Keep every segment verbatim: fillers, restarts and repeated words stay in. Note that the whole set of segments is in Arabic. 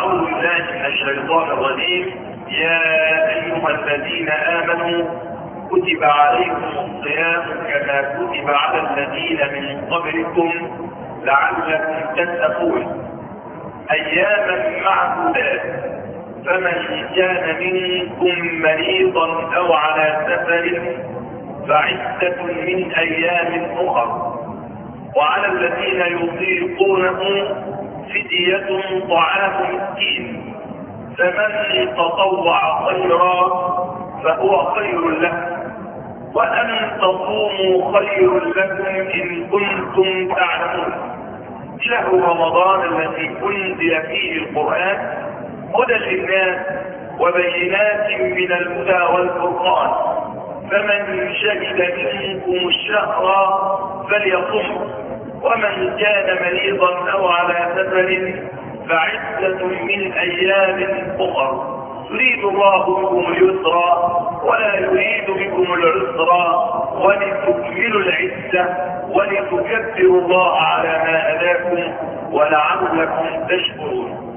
أعوذ بالله من الشيطان الرجيم. يا أيها الذين آمنوا كتب عليكم الصيام كما كتب على الذين من قبلكم لعلكم تتقون أياما معدودات، فمن كان منكم مريضا أو على سفر فعدة من أيام أخر، وعلى الذين يطيقونه فدية طعام مسكين، فمن تطوع خيرا فهو خير له، وأن تصوموا خير لكم إن كنتم تعلمون. شهر رمضان الذي أنزل فيه القرآن هدى للناس وبينات من الهدى والفرقان، فمن شهد منكم الشهر فليصم، ومن كان مريضا أو على سفر فعدة من أيام أخر، يريد الله بكم اليسر ولا يريد بكم العسر ولتكملوا العدة ولتكبروا الله على ما هداكم ولعلكم تشكرون.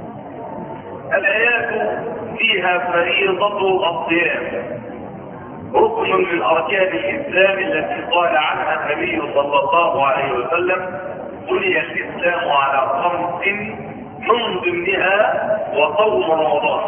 الآيات فيها فريضة الصيام، ركن من أركان الإسلام التي قال عنها النبي صلى الله عليه وسلم: بني الإسلام على خمس من ضمنها وصوم رمضان.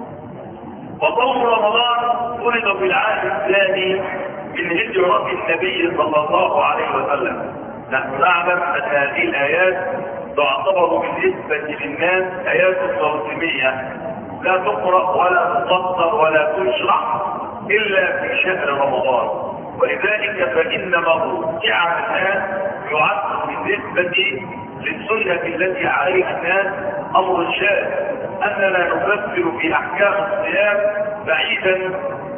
وصوم رمضان فرض في العام الثاني من هجرة النبي صلى الله عليه وسلم. نحن نعلم أن هذه الآيات تعتبر بالنسبة للناس آيات موسمية، لا تقرأ ولا تفسر ولا تشرح إلا في شهر رمضان، ولذلك فإن موضوعها الآن يعد بالنسبة للسنة التي عليها الناس أمر شاذ، أننا نفسر في أحكام الصيام بعيدا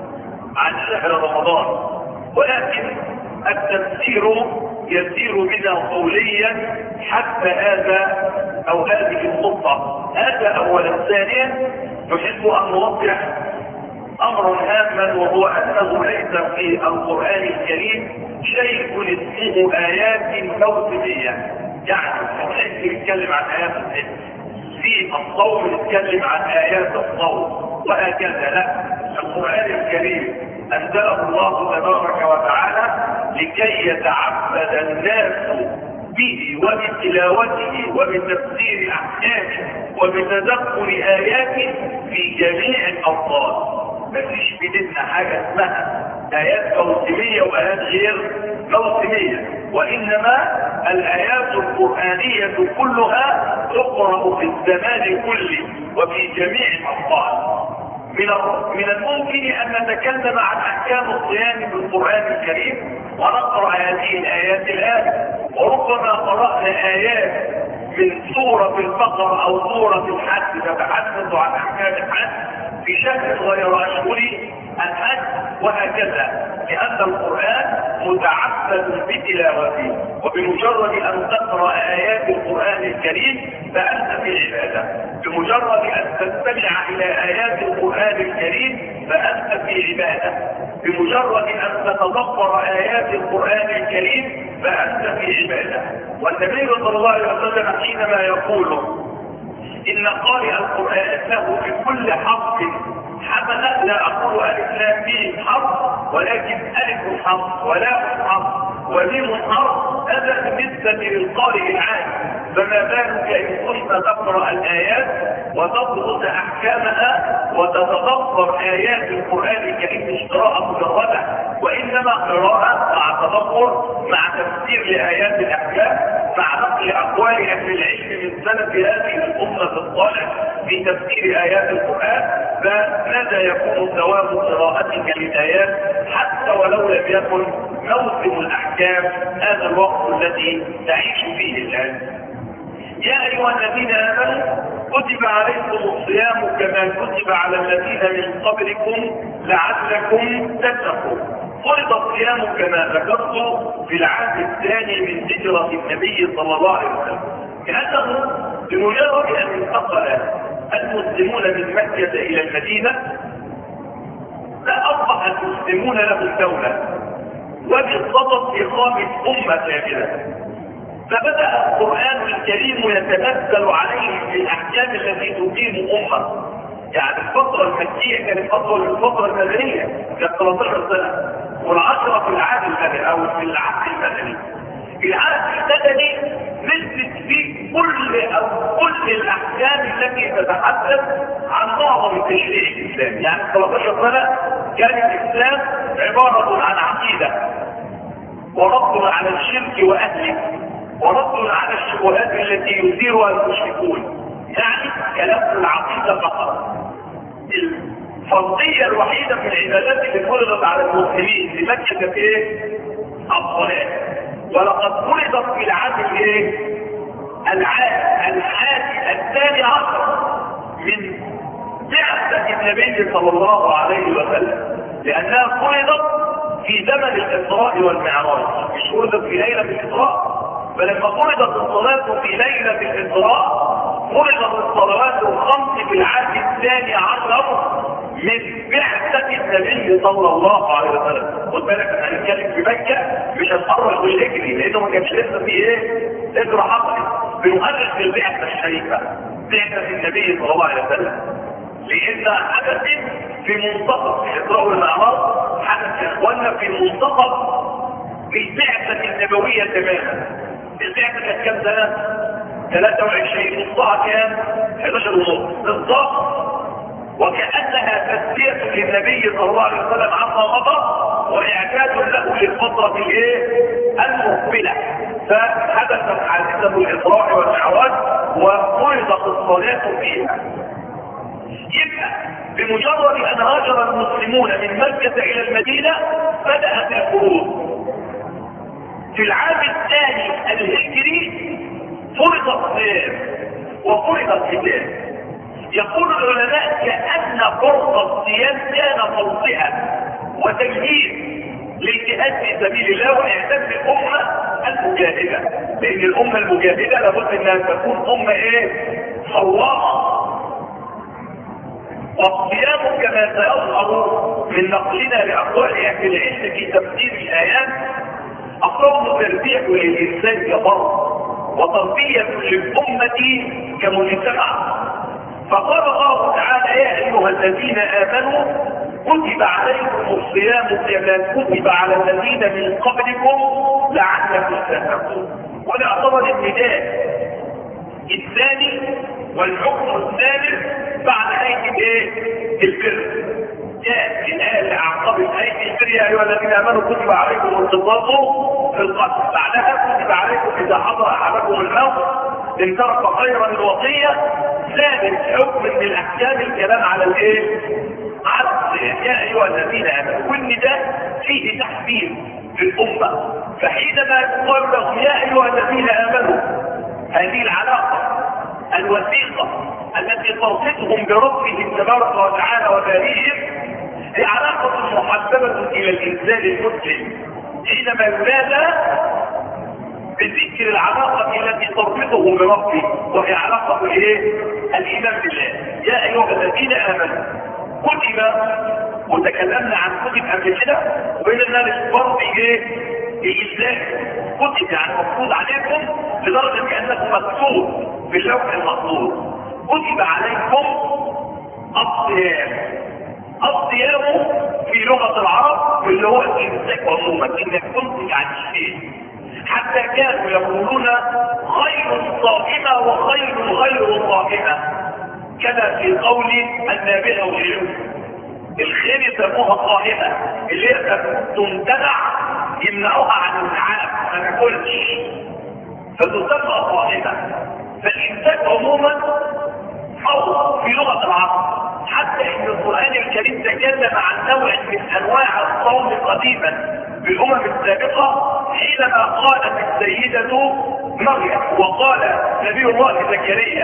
عن شهر رمضان، ولكن التفسير يسير بنا قوليا حتى هذا أو هذه الخطة. هذا أولا. ثانيا نحب أن نوضح أمر هاما، وهو أنه ليس في القرآن الكريم شيء اسمه آيات موسمية، يعني الحج يتكلم عن آيات الحج، في الصوم يتكلم عن آيات الصوم، وهكذا. لا، القرآن الكريم أنزله الله تبارك وتعالى لكي يتعبد الناس به وبتلاوته وبتفسير أحكامه وبتدبر آياته في جميع الأوقات. مفيش بدنا حاجة اسمها آيات موسمية وآيات غير موسمية، وإنما الآيات القرآنية كلها تقرأ في الزمان كله وفي جميع الأوقات. من من الممكن أن نتكلم عن أحكام الصيام بالقرآن الكريم ونقرأ هذه الآيات الآن، وربما قرأنا آيات من سورة البقرة أو سورة الحج تتحدث عن أحكام الحج في شهر غير أشهر الحج، وهكذا، لأن القرآن متعبد بتلاوته، وبمجرد أن تقرأ آيات القرآن الكريم فأنت في عبادة، بمجرد أن تستمع إلى آيات القرآن الكريم فأنت في عبادة، بمجرد أن تتدبر آيات القرآن الكريم فأنت في عبادة. والنبي صلى الله عليه وسلم حينما يقول إن قارئ القرآن له بكل حرف حسنة، لا أقول ألف لام ميم حرف، ولكن ألف حرف ولام حرف وميم حرف، هذا بالنسبة للقارئ العام، فما بالك إن كنت تقرأ الآيات وتضبط أحكامها وتتدبر آيات القرآن الكريم مش قراءة مجردة، وإنما قراءة مع تدبر مع تفسير لآيات الأحكام مع نقل أقوال أهل العلم من سلف هذه الأمة الصالح في تفسير آيات القرآن، فماذا يكون ثواب قراءتك للآيات حتى ولو لم يكن موسم الأحكام هذا الوقت الذي تعيش فيه الآن. يا أيها الذين آمنوا كتب عليكم الصيام كما كتب على الذين من قبلكم لعلكم تتقون. فرض الصيام كما ذكرت في العهد الثاني من هجرة النبي صلى الله عليه وسلم، لأنه بمجرد أن انتقل المسلمون من مكة إلى المدينة فأصبح المسلمون لهم دولة وبالضبط إقامة أمة كاملة، فبدأ القرآن الكريم يتنزل عليهم بالأحكام التي تقيم الامه. يعني الفتره المكيه كانت اطول من الفتره المدنيه، كانت ثلاث عشرة سنه، والعشره في العهد المدني او في العهد المدني. العهد المدني نزلت فيه كل او كل الاحكام التي تتحدث عن معظم التشريع الاسلامي. يعني ثلاث عشرة سنه كان الاسلام عباره عن عقيده، ورد على الشرك واهله، ورد على الشبهات التي يثيرها المشركون. يعني كلام في العقيده فقط. الفرضيه الوحيده في العبادات اللي فرضت على المسلمين في مكه كانت ايه؟ الصلاه. ولقد فرضت في العام الايه؟ العام الحادي الثاني عشر من بعثه النبي صلى الله عليه وسلم، لانها فرضت في زمن الاسراء والمعراج، مش فرضت في ليله الاسراء. فلما فرضت الصلاه في ليله الاسراء فرضت الصلوات الخمس في العهد الثاني عشر من بعثة النبي صلى الله عليه وسلم. خد بالك احنا هنتكلم في مكة مش هنقرر بالهجري، لانه ما كانش لسه في ايه؟ هجرة حصلت. بنؤرخ بالبعثة الشريفة، بعثة النبي صلى الله عليه وسلم، لان حدث في منتصف الاسراء والمعراج، حدث يا اخوانا في منتصف البعثة النبوية تماما. البعثة كانت كام سنة؟ ثلاثة وعشرين، نصها كان احد عشر ونص بالضبط، وكأنها تسلية للنبي صلى الله عليه وسلم عما مضى وإعداد له للفترة الايه؟ المقبلة. فحدثت حادثة الإسراء والمعراج وفرضت الصلاة فيها. يبقى بمجرد أن هاجر المسلمون من مكة إلى المدينة بدأت الفروض. في العام الثاني الهجري فرض الصيام وفرض القتال. يقول العلماء كأن فرض الصيام كان توطئة وتمهيد للجهاد في سبيل الله واعداد الأمة المجاهدة، لأن الأمة المجاهدة لابد أنها تكون أمة إيه؟ صوامة. والصيام كما سيظهر من نقلنا لأقوال أهل العلم في تفسير الآيات أصلا تربية للإنسان كفرد وتربية للأمة كمجتمع. فقال الله تعالى يا أيها الذين آمنوا كتب عليكم الصيام كما كتب على الذين من قبلكم لعلكم تتقون. وده يعتبر النداء الثاني والحكم الثالث بعد آية ايه؟ البر. جاء الآية اللي أعقبت آية البر يا أيها الذين آمنوا كتب عليكم القصاص في القتل، بعدها كتب عليكم إذا حضر أحدكم الموت إن ترك خيرا الوصية. ثالث حكم من الأحكام الكلام على الإيه؟ على الصيام يا أيها الذين آمنوا. والنداء فيه تحفيز للأمة، فحينما يقال لهم يا أيها الذين آمنوا هذه العلاقة الوثيقة التي تربطهم بربهم تبارك وتعالى وبارئهم هي علاقة محببة إلى الإنسان المسلم. حينما ينادى بذكر العلاقة التي تربطه بربه وهي علاقة الايه؟ الإيمان بالله. يا أيها الذين آمنوا كتب، وتكلمنا عن كتب قبل كده وبيننا الإخبار بإيه؟ بإسلام. كتب يعني مفروض عليكم لدرجة كأنكم مكتوب في اللوح المحفوظ. كتب عليكم الصيام. الصيام في لغة العرب اللي هو الإمساك عموما، إنك تمسك عن الشيء. حتى كانوا يقولون خير الصائمة وخير غير الصائمة، كما في قول النابغة وغيره. الخير يسموها صائمة، اللي هي تمتنع يمنعوها عن العاب ما تاكلش فتسمى صائمة. فالإمساك عموما أو في لغة العرب، حتى إن القرآن الكريم تكلم عن نوع من أنواع الصوم قديما بالأمم السابقة، حينما قالت السيدة مريم وقال نبي الله زكريا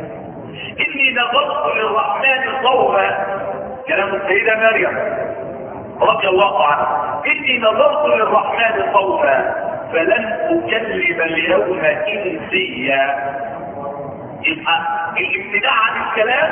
إني نظرت للرحمن صوما. كلام السيدة مريم رضي الله عنها، إني نظرت للرحمن صوما فلن أكلم اليوم إنسيا. يبقى الامتناع عن الكلام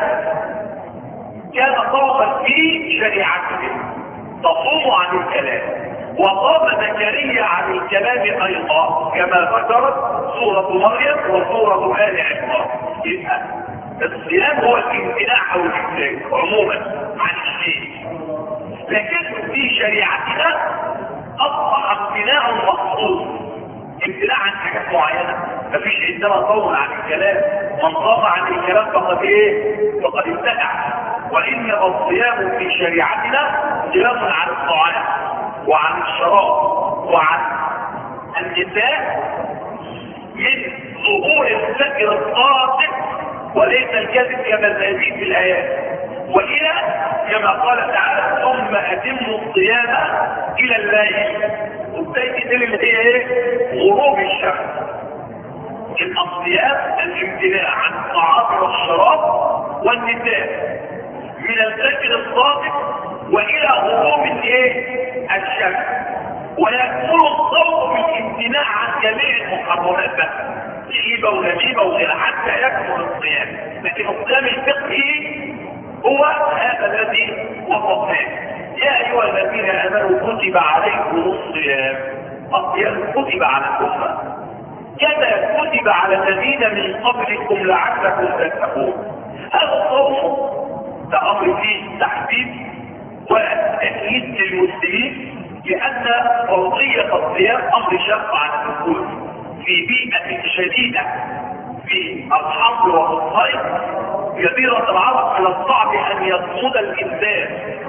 كان طرفا في شريعتهم، تصوم عن الكلام. وقام زكريا عن الكلام ايضا كما ذكرت سورة مريم وسورة آل عمران. يبقى الصيام هو الامتناع او الامساك عموما عن الشيء، لكن في شريعتنا اصبح امتناع مخصوص، امتناع عن حاجات معينه. مفيش عندنا صوم عن الكلام، من صام عن الكلام فقد ايه؟ فقد ابتدع. وانما الصيام في شريعتنا صيام عن الطعام وعن الشراب وعن النساء من ظهور الفجر الصادق وليس الكذب كما سيأتي في الآيات، وإلى كما قال تعالى ثم أتموا الصيام إلى الليل، وبداية الليل اللي هي إيه؟ غروب الشمس. الصيام الامتناع عن الطعام والشراب والنساء من الفجر الصادق وإلى غروب الإيه؟ الشمس، ويكون الصوم بالامتناع عن جميع المحرمات بقى غيبة ونميمة وغيرها حتى يكمل الصيام. لكن الصيام الفقهي هو هذا الذي وصفناه. يا ايها الذين امنوا كتب عليكم الصيام، الصيام كتب على الامه كما كتب على الذين من قبلكم لعلكم تتقون. هذا الصوم ده امر فيه تحديد وتأكيد للمسلمين، لان فرضيه الصيام امر شاق على الكل في بيئة شديدة في الحر والصيف كثيرة العرب من الصعب ان يصمد الانسان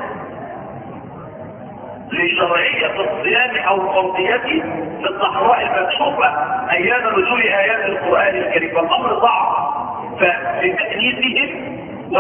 لشرعية الصيام او فرضيته في الصحراء المكشوفة ايام نزول ايات القرآن الكريم، فالامر صعب. فلتأنيسهم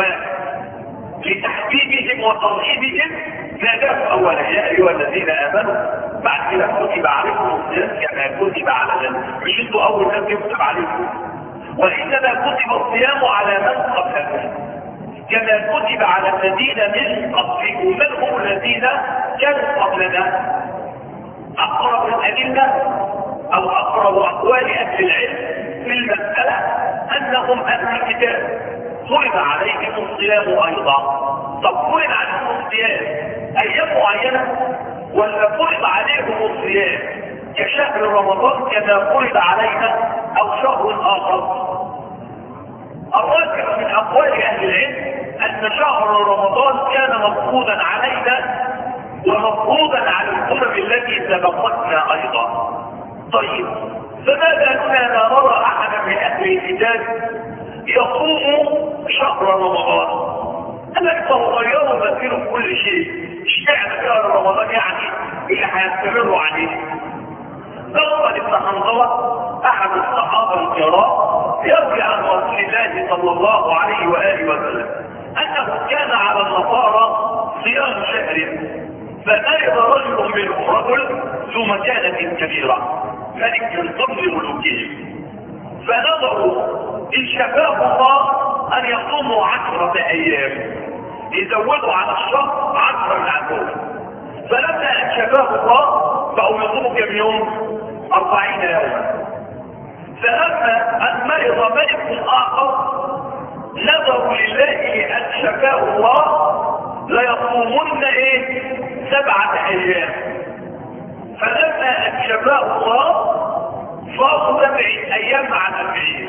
ولتحبيبهم وترغيبهم ناداه اولا يا ايها الذين امنوا، بعد كده كتب عليكم الصيام كما كتب على الذين، مش انتوا اول ناس يكتب عليكم، وانما كتب الصيام على من قبلكم كما كتب على الذين من قبلكم. من هم الذين كانوا قبلنا؟ اقرب الادله او اقرب اقوال اهل العلم في المساله انهم اهل الكتاب فرض عليهم الصيام ايضا. طب فرض عليهم الصيام ايام معينه ولا فرض عليهم الصيام كشهر رمضان كما فرض علينا او شهر اخر؟ الراجح من اقوال اهل العلم ان شهر رمضان كان مفروضا علينا ومفروضا على الامم التي سبقتنا ايضا. طيب فماذا كنا لا نرى احدا من اهل الكتاب يصوم شهر رمضان؟ ألك غيروا مثير كل شيء، اشتعنا شهر رمضان يعني اللي هيستمروا عليه. ضرب ابن حنظلة احد الصحابة الكرام يروي عن رسول الله صلى الله عليه وآله وسلم انه كان على النصارى صيام شهر، فمرض رجل منهم، رجل ذو مكانة كبيرة ملك من ضمن ملوكهم، فنظروا ان شفاه الله ان يصوموا عشرة ايام يزودوا على الشهر عشرة من عندهم، فلما ان شفاه الله بقوا يصوموا كم يوم؟ أربعين يوما. فلما ان مرض ملك اخر نظروا لله ان شفاه الله ليصومن ايه؟ سبعة ايام. فلما ان شفاه الله صاموا سبع ايام مع الاربعين.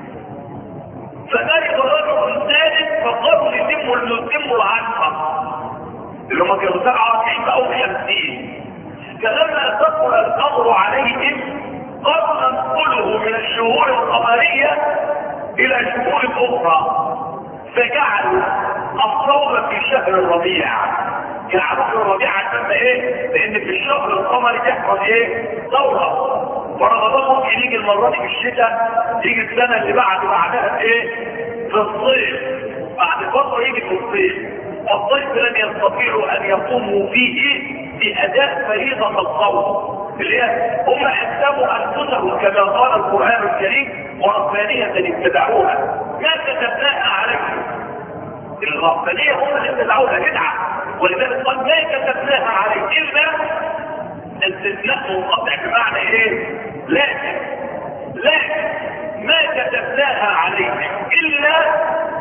فمرض رجل ثالث فقالوا يتموا يتموا العشرة اللي هم كانوا سبعة وتسعين او خمسين. فلما ثقل الامر عليهم قالوا ننقله من الشهور القمرية الى شهور اخرى، فجعلوا الصوم في شهر الربيع. جعلوا في الربيع عشان ايه؟ لان في الشهر القمري تحصل ايه؟ دورة، ورمضان ممكن يجي المرة دي في الشتاء، يجي السنة اللي بعد بعدها ايه؟ في الصيف، بعد فترة يجي في الصيف. الصيف لن يستطيعوا ان يقوموا فيه بأداء فريضة الصوم اللي هي هم احسبوا انفسهم كما قال القرآن الكريم وربانية ابتدعوها ما كتبناها عليهم. الربانية هم اللي ابتدعوها بدعة، ولذلك قال ما كتبناها عليهم الا استثناء منقطع بمعنى ايه؟ لكن لكن ما كتبناها عليهم الا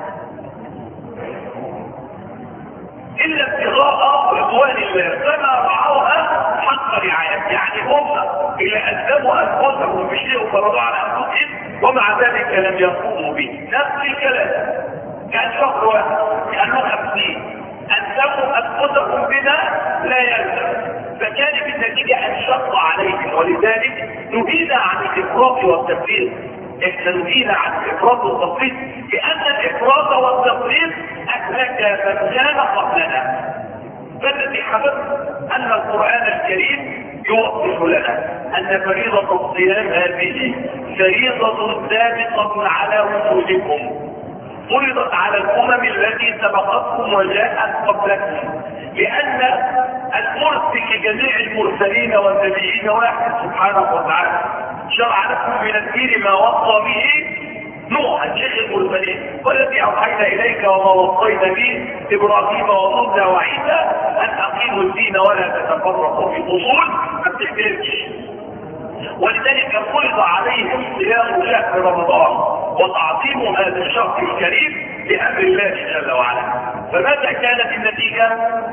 الا ابتغاء رضوان الله فما رعوها حق رعاية. يعني هم اللي ألزموا أنفسهم بشيء وفرضوا على أنفسهم ومع ذلك لم يقوموا به. نفس الكلام لكم بنا لا يلزم، فكانت النتيجة ان شق عليهم، ولذلك نهينا عن الافراط والتفريط. احنا نهينا عن الافراط والتفريط لان الافراط والتفريط اهلك من كان قبلنا. فالذي حدث ان القرآن الكريم يوضح لنا ان فريضة الصيام هذه فريضة ثابتة على وجودكم، فرضت على الامم التي سبقتكم وجاءت قبلكم، لان المرسل لجميع المرسلين والنبيين واحد سبحانه وتعالى. شرع لكم من الدين ما وصى به نوح شيخ المرسلين، والذي اوحينا اليك وما وصينا به ابراهيم وموسى وعيسى ان اقيموا الدين ولا تتفرقوا في الاصول ما بتحتاجش. ولذلك فرض عليهم صيام شهر رمضان وتعظيم هذا الشهر الكريم بامر الله جل وعلا. فماذا كانت النتيجه؟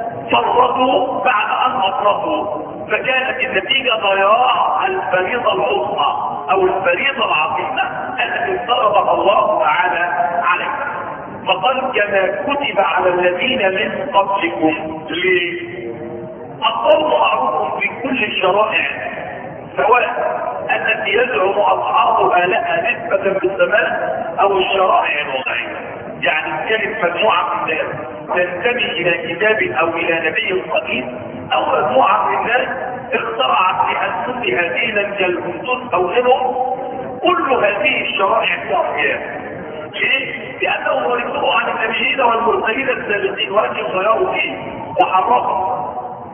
فرطوا بعد ان افرطوا، فكانت النتيجه ضياع الفريضه العظمى او الفريضه العظيمه التي افترضها الله تعالى عليكم. فقال كما كتب على الذين من قبلكم. ليه؟ القول معروف في كل الشرائع، سواء التي يزعم اصحابها لها نسبة بالزمان او الشرائع الوضعية. يعني كانت مجموعة من الناس تنتمي الى كتاب او الى نبي قديم، او مجموعة من الناس اخترعت لانفسها دينا كالهندوس او غيرهم، كل هذه الشرائع فيها. ليه؟ لانهم ورثوا عن النبيين والمرسلين السابقين وان يغيروا فيه وحرفوا،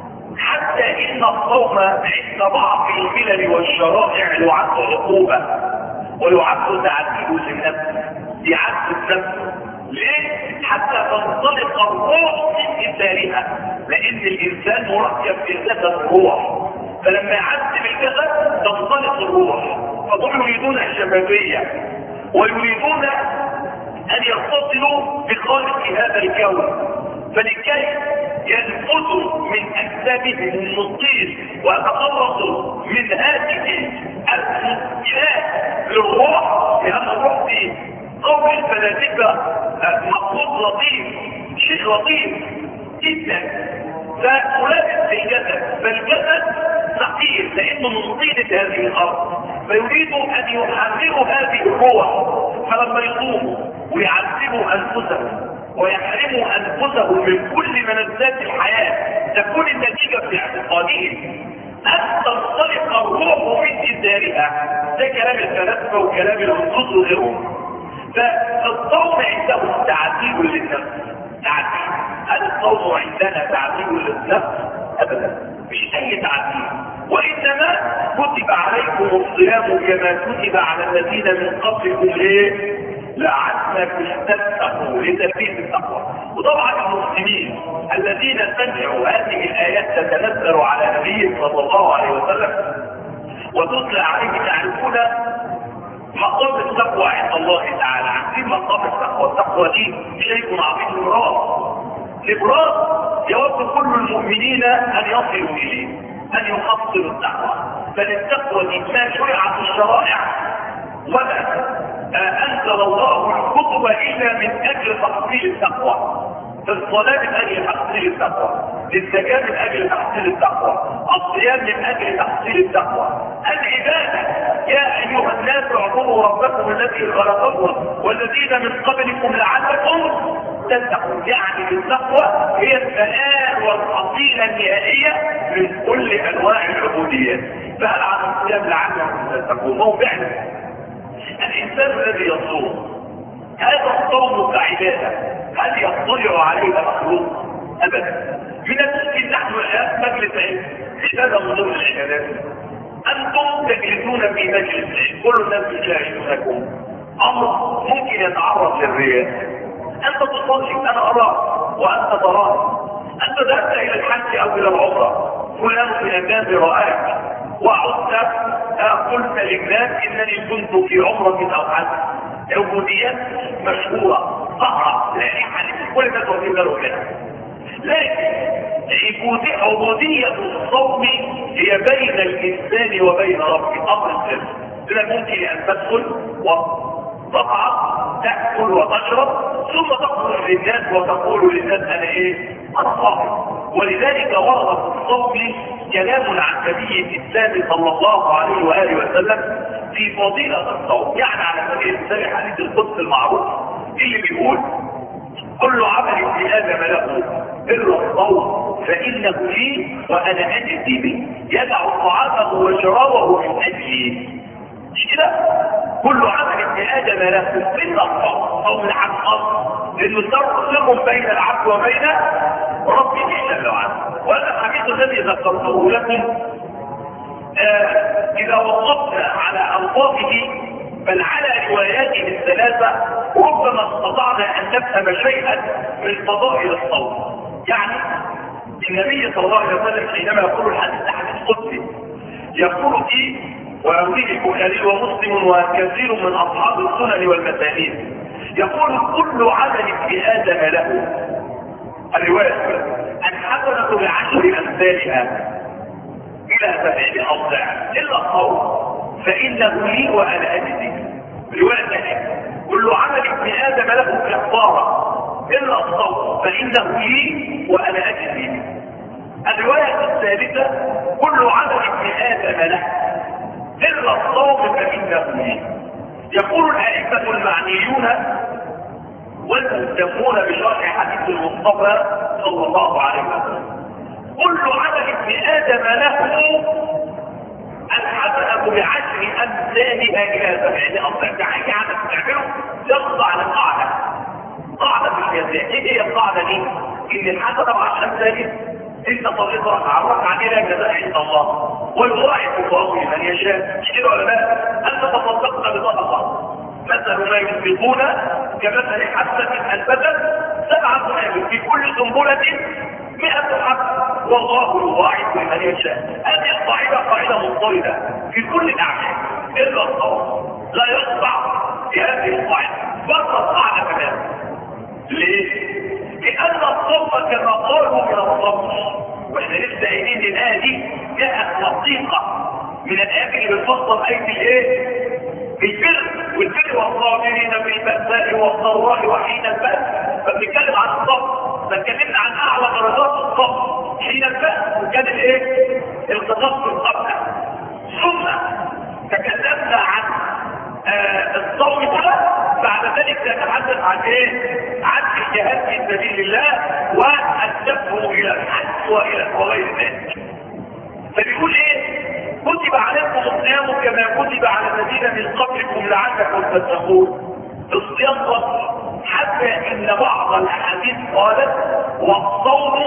حتى ان الصوم عند بعض الملل والشرائع يعد عقوبة ويعد تعذيب للنفس، يعد النفس. ليه؟ حتى تنطلق الروح من اثارها، لان الانسان مركب في جسد الروح، فلما يعذب الجسد تنطلق الروح. فهم يريدون الشبابية ويريدون ان يتصلوا بخالق هذا الكون، فلكي ينفذوا من اجسادهم النطيس ويتخلصوا من هذه الاشياء للروح، لان الروح في قول الفلاسفه مقصود لطيف، شيء لطيف جدا، فملابس للجسد، فالجسد ثقيل لانه من طينه هذه الارض، فيريدوا ان يحرروا هذه الروح. فلما يصوموا ويعذبوا انفسهم ويحرموا انفسهم من كل ملذات الحياه، تكون النتيجه في اعتقادهم ان تنطلق الروح من اثارها. ده كلام الفلاسفه وكلام الهندوس وغيرهم. فالصوم عندهم تعذيب للنفس. تعذيب؟ هل الصوم عندنا تعذيب للنفس؟ ابدا، مش اي تعذيب، وانما كتب عليكم الصيام كما كتب على الذين من قبلكم. ليه؟ لعلكم تتقوا، لتثبيت التقوى. وطبعا المسلمين الذين سمعوا هذه الايات تتنزل على النبي صلى الله عليه وسلم وتتلى عليه يعرفون مقام التقوى عند الله تعالى. عارفين مقام التقوى؟ التقوى دي شيء عظيم لبراز لبراز يود كل المؤمنين ان يصلوا اليه، ان يحصلوا التقوى. فللتقوى دي ما شرعت الشرائع ولا انزل الله الكتب الا من اجل تحصيل التقوى. الصلاة من اجل تحصيل التقوى، الزكاة من اجل تحصيل التقوى، الصيام من اجل تحصيل التقوى، العبادة يا ايها الناس اعبدوا ربكم الذي خلقكم والذين من قبلكم لعلكم تتقون. يعني التقوى هي الثناء والحصيلة النهائية من كل انواع العبوديات. فهل عن الصيام لعلكم تتقون؟ هو فعلا الانسان الذي يصوم هذا الصوم كعبادة، هل يطلع عليه مخلوق؟ ابدا. من الممكن نحن الان مجلس علم، عباده من ضمن العبادات. انتم تجلسون في مجلس علم، كل الناس يشاهدونكم، امر ممكن يتعرض للرياء. انت تصلي انا اراك وانت تراني، انت ذهبت الى الحج او الى العمره، فلان من الناس راك وعدت قلت للناس انني كنت في عمره او حج. عبوديات مشهورة ظهرت لائحة كل الناس واخدين بالهم منها. لكن عبودية الصوم هي بين الإنسان وبين ربه، أمر السر. إذا ممكن أن تدخل وتطعم، تأكل وتشرب ثم تخرج للناس وتقول للناس انا ايه؟ انا صائم. ولذلك ورد في الصوم كلام عن نبي الاسلام صلى الله عليه واله وسلم في فضيله الصوم. يعني على سبيل المثال حديث القدس المعروف اللي بيقول كل عمل ابن ادم له الا الصوم فانه لي وانا اجزي به، يدع طعامه وشرابه من اجلي. مش كده؟ كل عمل ابن ادم له الا الصوم، صوم العبد اصلا لانه سر بين العبد وبين ربه جل وعلا. وهذا الحديث الذي ذكرته لكم آه اذا وقفنا على الفاظه بل على رواياته الثلاثه ربما استطعنا ان نفهم شيئا من فضائل الصوم. يعني النبي صلى الله عليه وسلم حينما يقول الحديث حديث قدسي يقول فيه ويرويه البخاري ومسلم وكثير من اصحاب السنن والمسانيد، يقول كل عمل ابن ادم له الروايه الحسنه بعشر امثالها الى سبعين اضعاف الا الصوم فانه لي وانا اجزي. الروايه الثانيه كل عمل ابن ادم له كفاره الا الصوم فانه لي وانا اجزي به. الروايه الثالثه كل عمل ابن ادم له الا الصوم فانه لي. يقول الائمه المعنيون والمهتمون بشرح حديث المصطفى صلى الله عليه وسلم كل عمل ابن ادم له الحسنه بعشر امثالها الى سبعين اضعاف. يعني عمل تعمله يخضع للقاعده، قاعده في الجزاء. ايه هي القاعده دي؟ ان الحسنه بعشر امثالها. انت صليت ركعه ركعه الى جزاء عند الله ويضاعف الله لمن يشاء. مش كده ولا لا؟ انت تصدقت بصدقه مثل ما ينفقون كمثل حبه انبتت سبع سنابل في كل سنبله مئة حبه والله يضاعف لمن يشاء. هذه القاعده قاعده مضطرده في كل الاعمال الا الصوم لا يخضع لهذه القاعده بل القاعده كمان. ليه؟ لان الصوم كما قالوا من الصبر، واحنا لسه قايلين الايه دي جاءت دقيقه من الايات اللي بتفصل ايه الايه؟ البر والبر والصابرين في البأساء والضراء وحين البأس. فبنتكلم عن الصبر، فاتكلمنا عن اعلى درجات الصبر حين البأس وكان الايه؟ القصاص في القبلة. ثم تكلمنا عن آه الصوم بقى بعد ذلك نتحدث عن ايه؟ عن الجهاد في سبيل الله والدفع الى الحج والى وغير ذلك. فبيقول ايه؟ كتب عليكم الصيام كما كتب على الذين من قبلكم لعلكم تتقون. الصيام صبر، حتى ان بعض الاحاديث قالت والصوم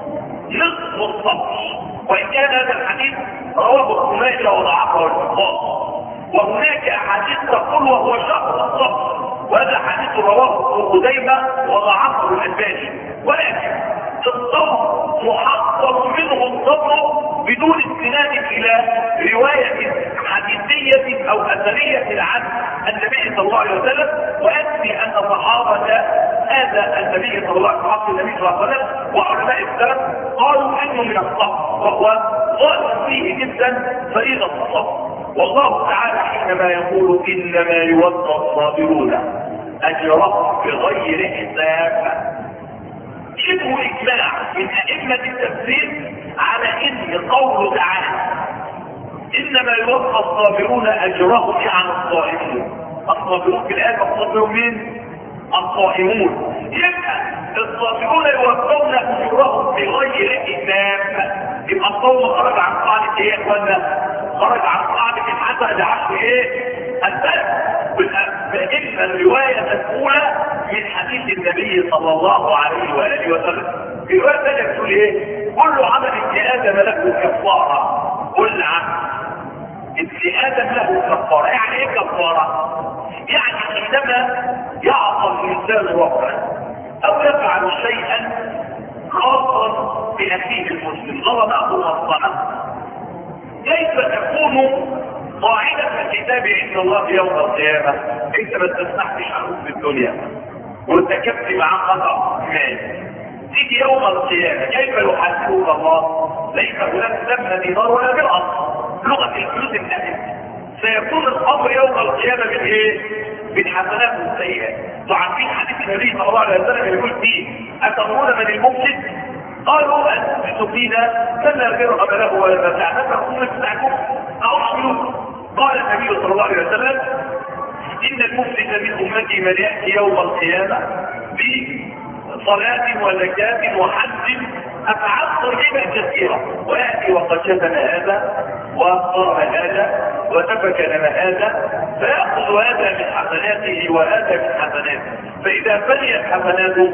نصف الصبر، وان كان هذا الحديث رواه ابن ماجه وضعفه البخاري. وهناك احاديث تقول وهو شهر الصبر، وهذا حديث رواه ابن خزيمه وضعفه الالباني. ولكن الصوم محصل منه الصبر بدون استناد الى روايه حديثيه او اثريه عن النبي صلى الله عليه وسلم. ويكفي ان صحابه هذا النبي صلى الله عليه وسلم النبي صلى الله عليه وسلم وعلماء السلف قالوا انه من الصبر، وهو ظاهر فيه جدا فريضه الصبر. والله تعالى حينما يقول انما يوفى الصابرون اجرهم بغير حساب، شبه اجماع من ائمه التفسير على ان قوله تعالى انما يوفى الصابرون اجرهم يعني الصائمون. الصابرون في الايه الصابرون مين؟ الصائمون. يبقى الصابرون يوفون اجرهم بغير حساب. يبقى الصوم خرج عن قاعده ايه يا اخوانا؟ خرج عن قاعده الحسنه بعشر ايه؟ الثالث. فإن الرواية الأولى من حديث النبي صلى الله عليه وآله وسلم. الرواية الثانية بتقول إيه؟ كل عمل ابن آدم له كفارة. كل عمل ابن آدم له كفارة. يعني إيه كفارة؟ يعني حينما يعصى الإنسان ربه أو يفعل شيئا خاصا بأخيه المسلم ظلمه مصلحة، كيف تكون قاعدة الكتاب عند الله يوم القيامة؟ انت ما تسمحش عنه في الدنيا وارتكبت معاه خطأ مال، تيجي يوم القيامة كيف يحاسبك الله؟ ليس هناك ثمن دينار ولا بالأصل، لغة الفلوس النهي. سيكون الأمر يوم القيامة بالايه؟ بالحسنات والسيئات. وعارفين حديث النبي صلى الله عليه وسلم يقول فيه أترون من المفسد؟ قالوا أن تفسدوا فينا من لا درهم له ولا متاع نفسكم متاعكم أو فلوس. قال النبي صلى الله عليه وسلم إن المفسد من أمتي من يأتي يوم القيامة بصلاة وزكاة وحج أفعال ربا كثيرة ويأتي وقد شتم هذا وضرب هذا وسفك دم هذا فيأخذ هذا من حسناته وهذا من حسناته، فإذا فنيت حسناته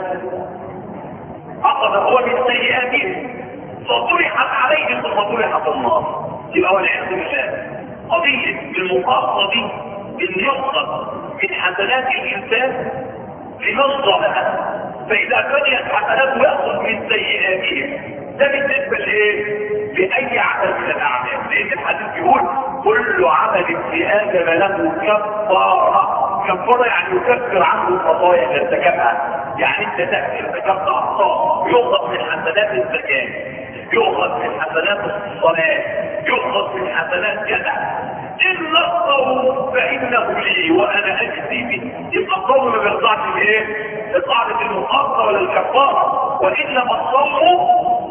أخذ هو من سيئاته فطرحت عليه ثم طرحت النار. يبقى والعياذ بالله قضية المقاصة دي إن يؤخذ من حسنات الإنسان لمن ظلمه، فإذا فنيت حسناته يأخذ من سيئاته. ده بالنسبة لإيه؟ لأي عمل من الأعمال، لأن الحديث بيقول كل عمل ابن آدم له كفارة. كفارة يعني يكفر عنه الخطايا اللي ارتكبها. يعني انت تأكل ارتكبت أخطاء يؤخذ من حسنات الزكاة، يؤخذ من حسنات الصلاة، يؤخذ من حسنات كذا. إلا الصوم فإنه لي وأنا أجزي به. يبقى الصوم ما بيرضعش بإيه؟ بطاعة المقاصة ولا الكفارة، وإنما الصوم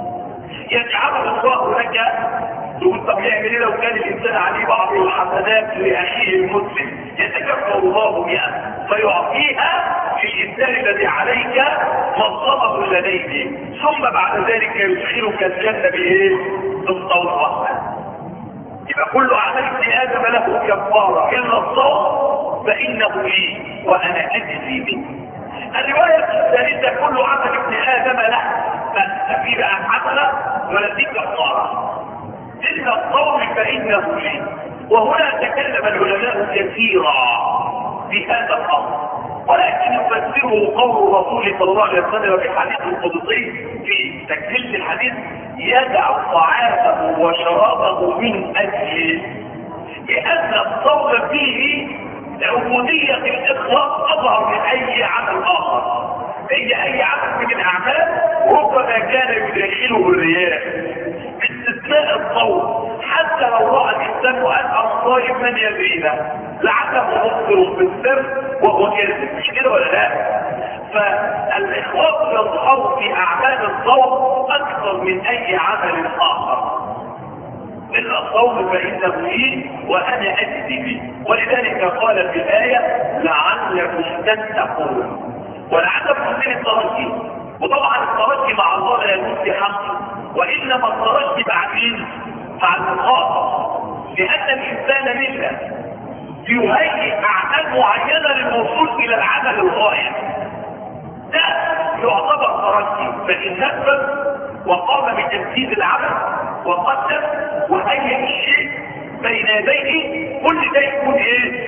يجعله الله لك. تقول طب يعمل ايه لو كان الانسان عليه بعض الحسنات لاخيه المسلم؟ يتكفر الله بها فيعطيها للانسان الذي عليك مظلمه لديه، ثم بعد ذلك يدخلك الجنه بايه؟ بالصوم وحده. يبقى كل عمل ابن ادم له كفاره الا الصوم فانه لي وانا اجزي به. الروايه الثالثه كل عمل ابن ادم له ففي بقى حسنه ولا في كفاره إلا الصوم فإنه لي. وهنا تكلم العلماء كثيرا في هذا الأمر، ولكن يفسره قول الرسول صلى الله عليه وسلم في الحديث القدسي في تكملة الحديث يدع طعامه وشرابه من أجله، لأن الصوم فيه عبودية الإخلاص أظهر من أي عمل آخر. أي أي عمل من الأعمال ربما كان يدخله الرياء باستثناء الصوم، حتى لو رأى الإنسان وأنعم صائم من يدرينا لعله مبصر بالسر وهو كاذب، مش كده ولا لا؟ فالإخلاص يظهر في أعمال الصوم أكثر من أي عمل آخر. إلا الصوم فإنه لي وأنا أجزي به. ولذلك قال في الآية لعلكم تتقون. ولعلكم من الترجي، وطبعا الترجي مع الله لا يكون في حقه، وإنما الترجي مع مين؟ مع المخاطر، لأن الإنسان منا يهيئ أعمال معينة للوصول إلى العمل الغاية. ده يعتبر ترجي، فإن نفذ وقام بتنفيذ العمل وقدم وهيئ الشيء بين يديه، كل ده يكون ايه؟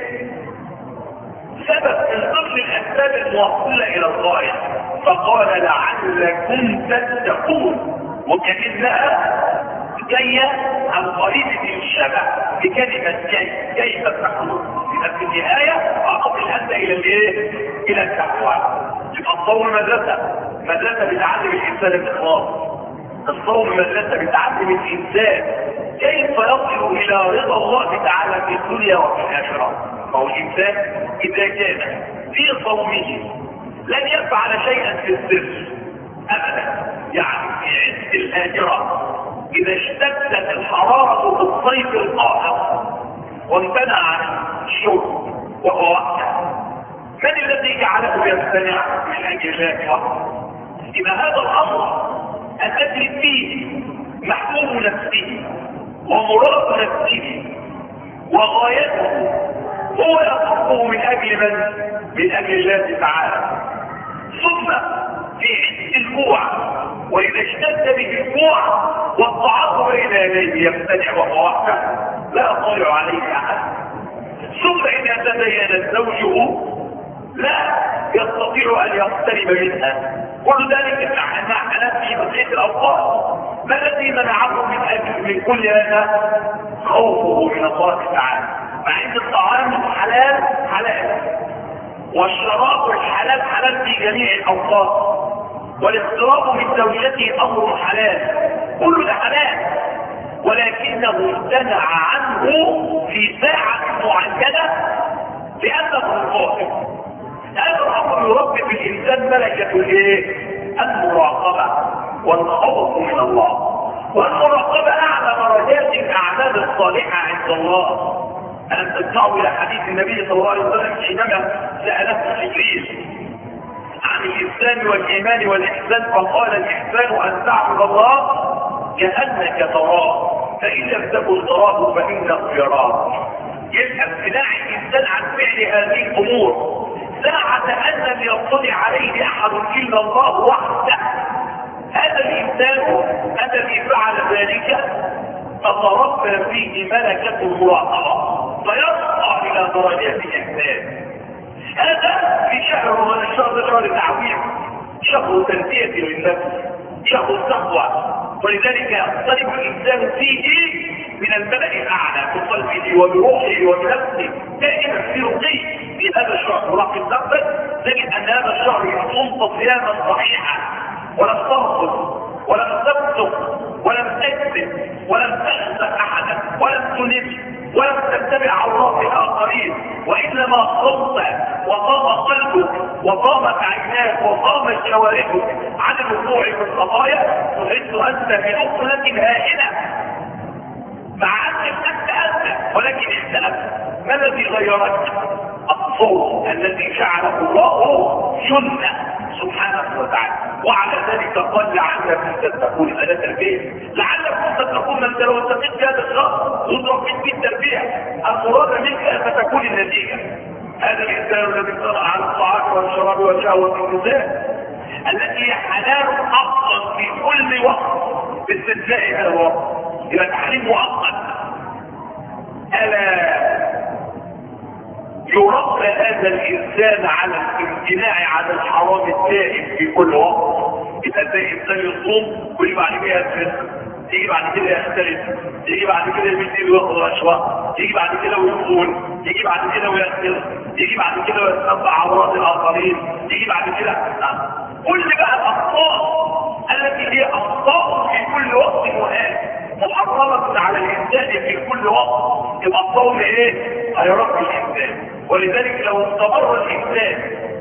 سبب من ضمن الاسباب الموصله الى الغايه. فقال لعلكم تتقون، وكانها جايه عن قريبه الشبه بكلمه جاي كيف تتقون. يبقى في النهايه اقرب الهدف الى الايه؟ الى التقوى. يبقى الصوم مدرسه، مدرسه بتعلم الانسان الاخلاص. الصوم مدرسه بتعلم الانسان كيف يصل الى رضا الله تعالى في الدنيا وفي الاخره. فهو الانسان اذا كان في صومه لن يفعل شيئا في السر ابدا، يعني في عز الاخره اذا اشتدت الحراره في الصيف القاهر وامتنع عن الشرب وهو وحده، من الذي جعله يمتنع من اجل الله وحده؟ اذا هذا الامر الذي فيه محبوب نفسه ومراد نفسه وغايته هو يصبه من اجل من؟ من اجل الله تعالى. ثم في عز الجوع واذا اشتد به الجوع والطعام بين يديه يمتنع وهو وحده لا يطلع عليه احد. ثم اذا تدين زوجه لا يستطيع ان يقترب منها. كل ذلك مع حالات في بقيه الاوقات. ما الذي منعه من اجل من كل هذا؟ خوفه من الله تعالى. مع ان الطعام حلال حلال، والشراب الحلال حلال في جميع الاوقات، والاقتراب من زوجته امر حلال، كل ده حلال، ولكنه امتنع عنه في ساعه معينه لانه القائم. هذا الامر يربي في الانسان ملكه الايه؟ المراقبه والخوف من الله. والمراقبه اعلى درجات الاعمال الصالحه عند الله. ألم تسمعوا إلى حديث النبي صلى الله عليه وسلم حينما سأله جبريل عن الإسلام والإيمان والإحسان فقال الإحسان أن تعبد الله كأنك تراه فإن لم تكن تراه فإنه يراك. يبقى امتناع الإنسان عن فعل هذه الأمور ساعة أن لم يطلع عليه أحد إلا الله وحده. هذا الإنسان الذي فعل ذلك تتربى فيه ملكة المراقبة فيرقى الى درجات الاحسان. هذا في شهر رمضان. الشهر ده شهر تعويض، شهر تنزيه للنفس، شهر التقوى، ولذلك يقترب الانسان فيه من الملأ الاعلى بقلبه وبروحه وبنفسه دائما في رقي. في هذا الشهر مراقب نفسك تجد ان هذا الشهر يصوم صياما صحيحا ولم ترقص ولم تفسق ولم تكذب ولم تخسر احدا ولم تنم ولم تتبع عورات الاخرين، وانما صمت وقام قلبك وقامت عيناك وقامت جوارحك عن الوقوع في الخطايا. تحس انت بنقله هائله مع انك انت انت ولكن اختلفت. ما الذي غيرك؟ الصوت الذي جعله الله سنه سبحانه وتعالى. وعلى ذلك قال لعلك كنت تكون أداة البيت، لعلك كنت تكون من لو اتقيت هذا الشخص وتربيت في التربية المراد منك أن تكون النتيجة. هذا الإنسان الذي صنع عن الطعام والشراب والشهوة النساء التي هي حلال أصلا في كل وقت باستثناء هذا الوقت إلى تحريم مؤقت. ألا يربى هذا الانسان على الامتناع عن الحرام الدائم في كل وقت. يبقى زي انسان يصوم ويجي بعد كده يسرق، يجي بعد كده يختلف، يجي بعد كده يمثل وياخد رشوه، يجي بعد كده ويخون، يجي بعد كده ويقتل، يجي بعد كده ويتبع عورات الاخرين، يجي بعد كده كل بقى الاخطاء التي هي اخطاء في كل وقت وآن محرمه على الانسان في كل وقت. يبقى الصوم ايه؟ هيربي الانسان. ولذلك لو استمر الانسان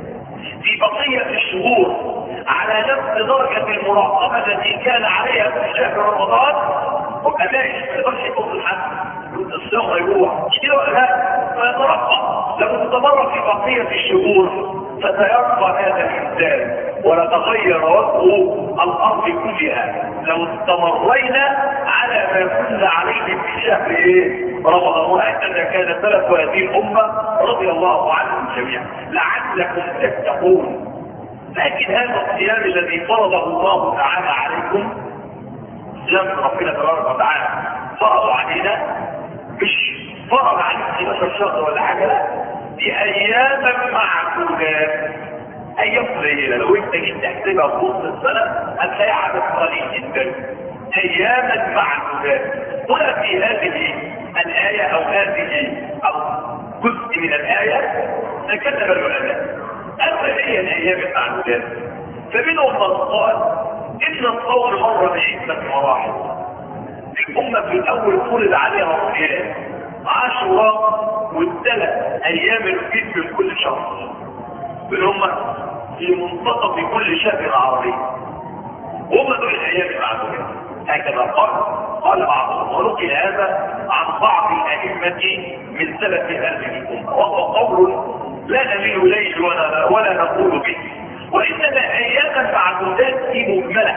في بقيه الشهور على نفس درجه المراقبه التي كان عليها في شهر رمضان وكذلك ما يقدرش يكون الحد الصيام هيروح كده ولا لا؟ فيترقى. لو استمر في بقيه الشهور فتيرقى هذا الانسان ولتغير وجه الارض كلها لو استمرينا على ما كنا عليه في شهر ايه؟ رمضان. وهكذا كان سلف هذه الامه رضي الله عنهم جميعا لعلكم تتقون. لكن هذا الصيام الذي فرضه الله تعالى عليكم صيام ربنا تبارك وتعالى فرض علينا، مش فرض علينا خمسة عشر شهر ولا حاجه، دي اياما معدودات، ايام قليله. لو انت جيت تحسبها في نص السنه هتلاقي عدد قليل جدا. اياما معدودات. هنا في هذه الايه او هذه او جزء من الايه تكلم العلماء اما هي الايام المعدودات. فمنهم من قال ان الصوم مر بعده مراحل. الامه في الاول فرض عليها الصيام عاشوراء والثلاث ايام البيت من كل شهر اللي هم في منتصف كل شهر عربي، وهم دول الايام المعدودات. هكذا قال قال بعضهم ونقل هذا عن بعض الائمه من سلف هذه الامه، وهو قول لا نميل اليه ولا ولا نقول به. وانما ايام المعدودات دي مجمله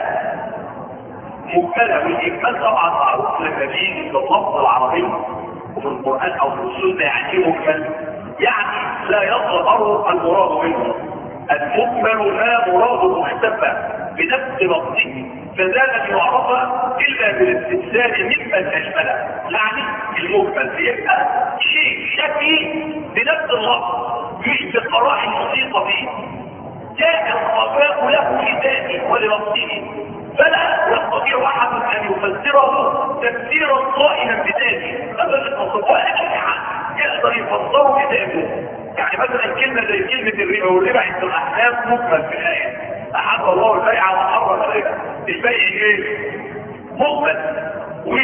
مجمله والاجمال طبعا معروف لما بيجي في اللفظ العربي وفي القران او في السنه. يعني مجمل يعني لا يظهر المراد منه. المجمل لا مراد مختفى بنفس لفظه، فذلك يعرف الا بالاستفسار ممن اجمله. يعني المجمل يبقى شيء شكلي بنفس اللفظ مش بقراء الموسيقى فيه، جاء الخفاء له لذاته وللفظه، فلا يستطيع احد ان يفسره تفسيرا قائما بذاته. هذا التصور يقدر يفسره بذاته. يعني مثلا كلمه زي كلمه الربا، والربا عند الاحناف مجمل في الايه احب الله البيع وحرم الربا. البيع ايه؟ مجمل.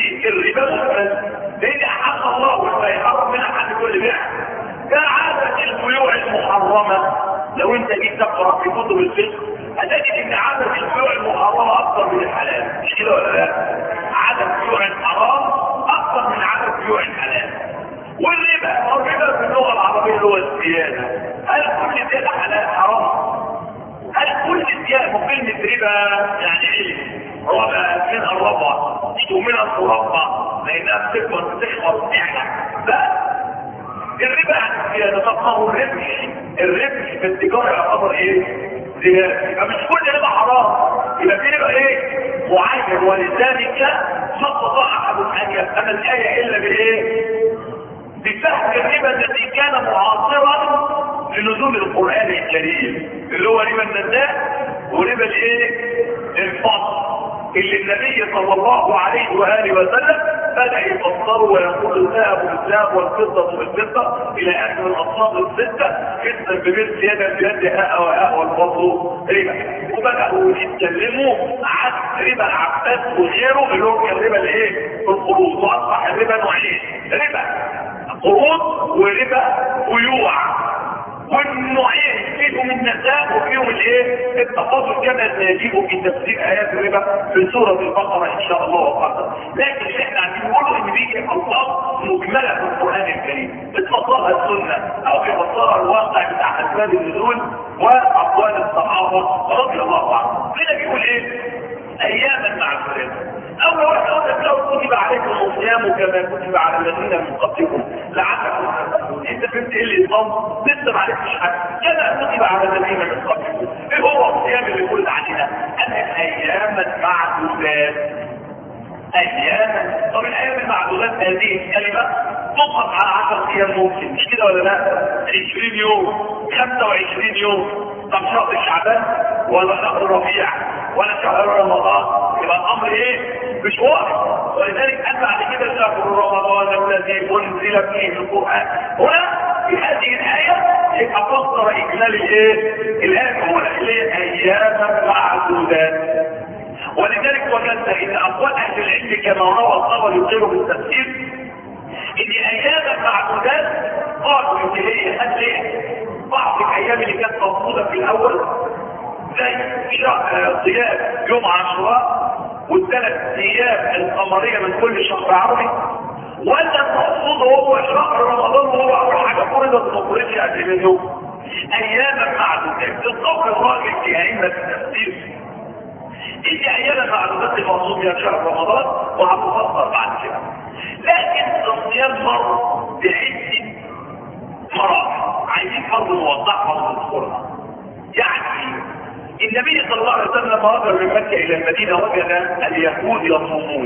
والربا مجمل لان احب الله البيع حرم من احد كل بيع. فعادت تجد تقرا في كتب الفقه هتجد ان عدد البيوع المحرمه اكثر من الحلال، مش كده ولا لا؟ عدد بيوع الحرام اكثر من عدد بيوع الحلال. والربا الربا في اللغه العربيه اللي هو الزياده، هل كل زياده حلال حرام؟ هل كل زياده كلمه ربا يعني ايه؟ ربا من الربا ومن الربا لانها بتكبر بتكبر تعلى. لا، الربا يعني زياده. طب ما هو الربح الربح في التجاره يعتبر ايه؟ زياده. يبقى مش كل ربا حرام، يبقى في ربا ايه؟ معين. ولذلك ما استطاع احد ان يفهم الايه الا بايه؟ بفهم الربا الذي كان معاصرا لنزول القرآن الكريم اللي هو ربا النساء وربا الايه؟ الفضل اللي النبي صلى الله عليه وآله وسلم بدأ يفسره ويقول الذهب بالذهب والفضة بالفضة إلى آخر الأصناف الستة جدا بمثل يد بيد هاء وهاء والفضل ربا. وبدأوا يتكلموا عن ربا العباس وغيره اللي هو كان ربا الايه؟ القروض. وأصبح الربا نوعين، ربا قروض وربا بيوع. والنوعين فيهم النساء وفيهم الايه؟ التفاضل كما سيجيب في تفسير ايات الربا في سوره البقره ان شاء الله وقدر. لكن اللي احنا عايزين نقوله ان دي الفاظ مجمله في القران الكريم بتفسرها السنه او بيفسرها الواقع بتاع اسباب النزول واقوال الصحابه رضي الله عنهم. هنا بيقول ايه؟ اياما معدودات. اول واحد قلت لو كتب عليكم الصيام كما كتب على الذين من قبلكم لعلكم تتقون. انت فهمت ايه اللي صام؟ لسه ما عرفتش حاجه. كما كتب على الذين من قبلكم. ايه هو الصيام اللي قلت علينا؟ انا اياما معدودات. اياما. طب الايام المعدودات هذه الكلمه تطلق على عشر ايام ممكن، مش كده ولا لا؟ عشرين يوم، خمسة وعشرين يوم. طب شهر شعبان ولا شهر ربيع ولا شهر رمضان؟ يبقى الامر ايه؟ مش واحد. ولذلك قال بعد كده شهر رمضان الذي انزل فيه القران. هنا في هذه الايه يبقى فسر اجمالي الايه؟ الايه الاولى اللي هي اياما معدودات. ولذلك وجدت ان اقوال اهل العلم كما روى الطبري يقر بالتفسير ان اياما معدودات قالوا ان هي هل ليه؟ بعض الايام اللي كانت موجوده في الاول زي صيام يوم عاشوراء والثلاث ايام القمريه من كل شهر عربي، ولا المقصود هو شهر رمضان وهو اول حاجه فرضت وفرضت قبل من يوم؟ اياما معدودات. القول الراجل في ائمه التفسير ان اياما معدودات المقصود بها شهر رمضان وهتفسر بعد كده. لكن الصيام مر بعده مراحل عايزين برضه نوضحها ونذكرها. يعني النبي صلى الله عليه وسلم لما هاجر من مكه الى المدينه وجد اليهود يصومون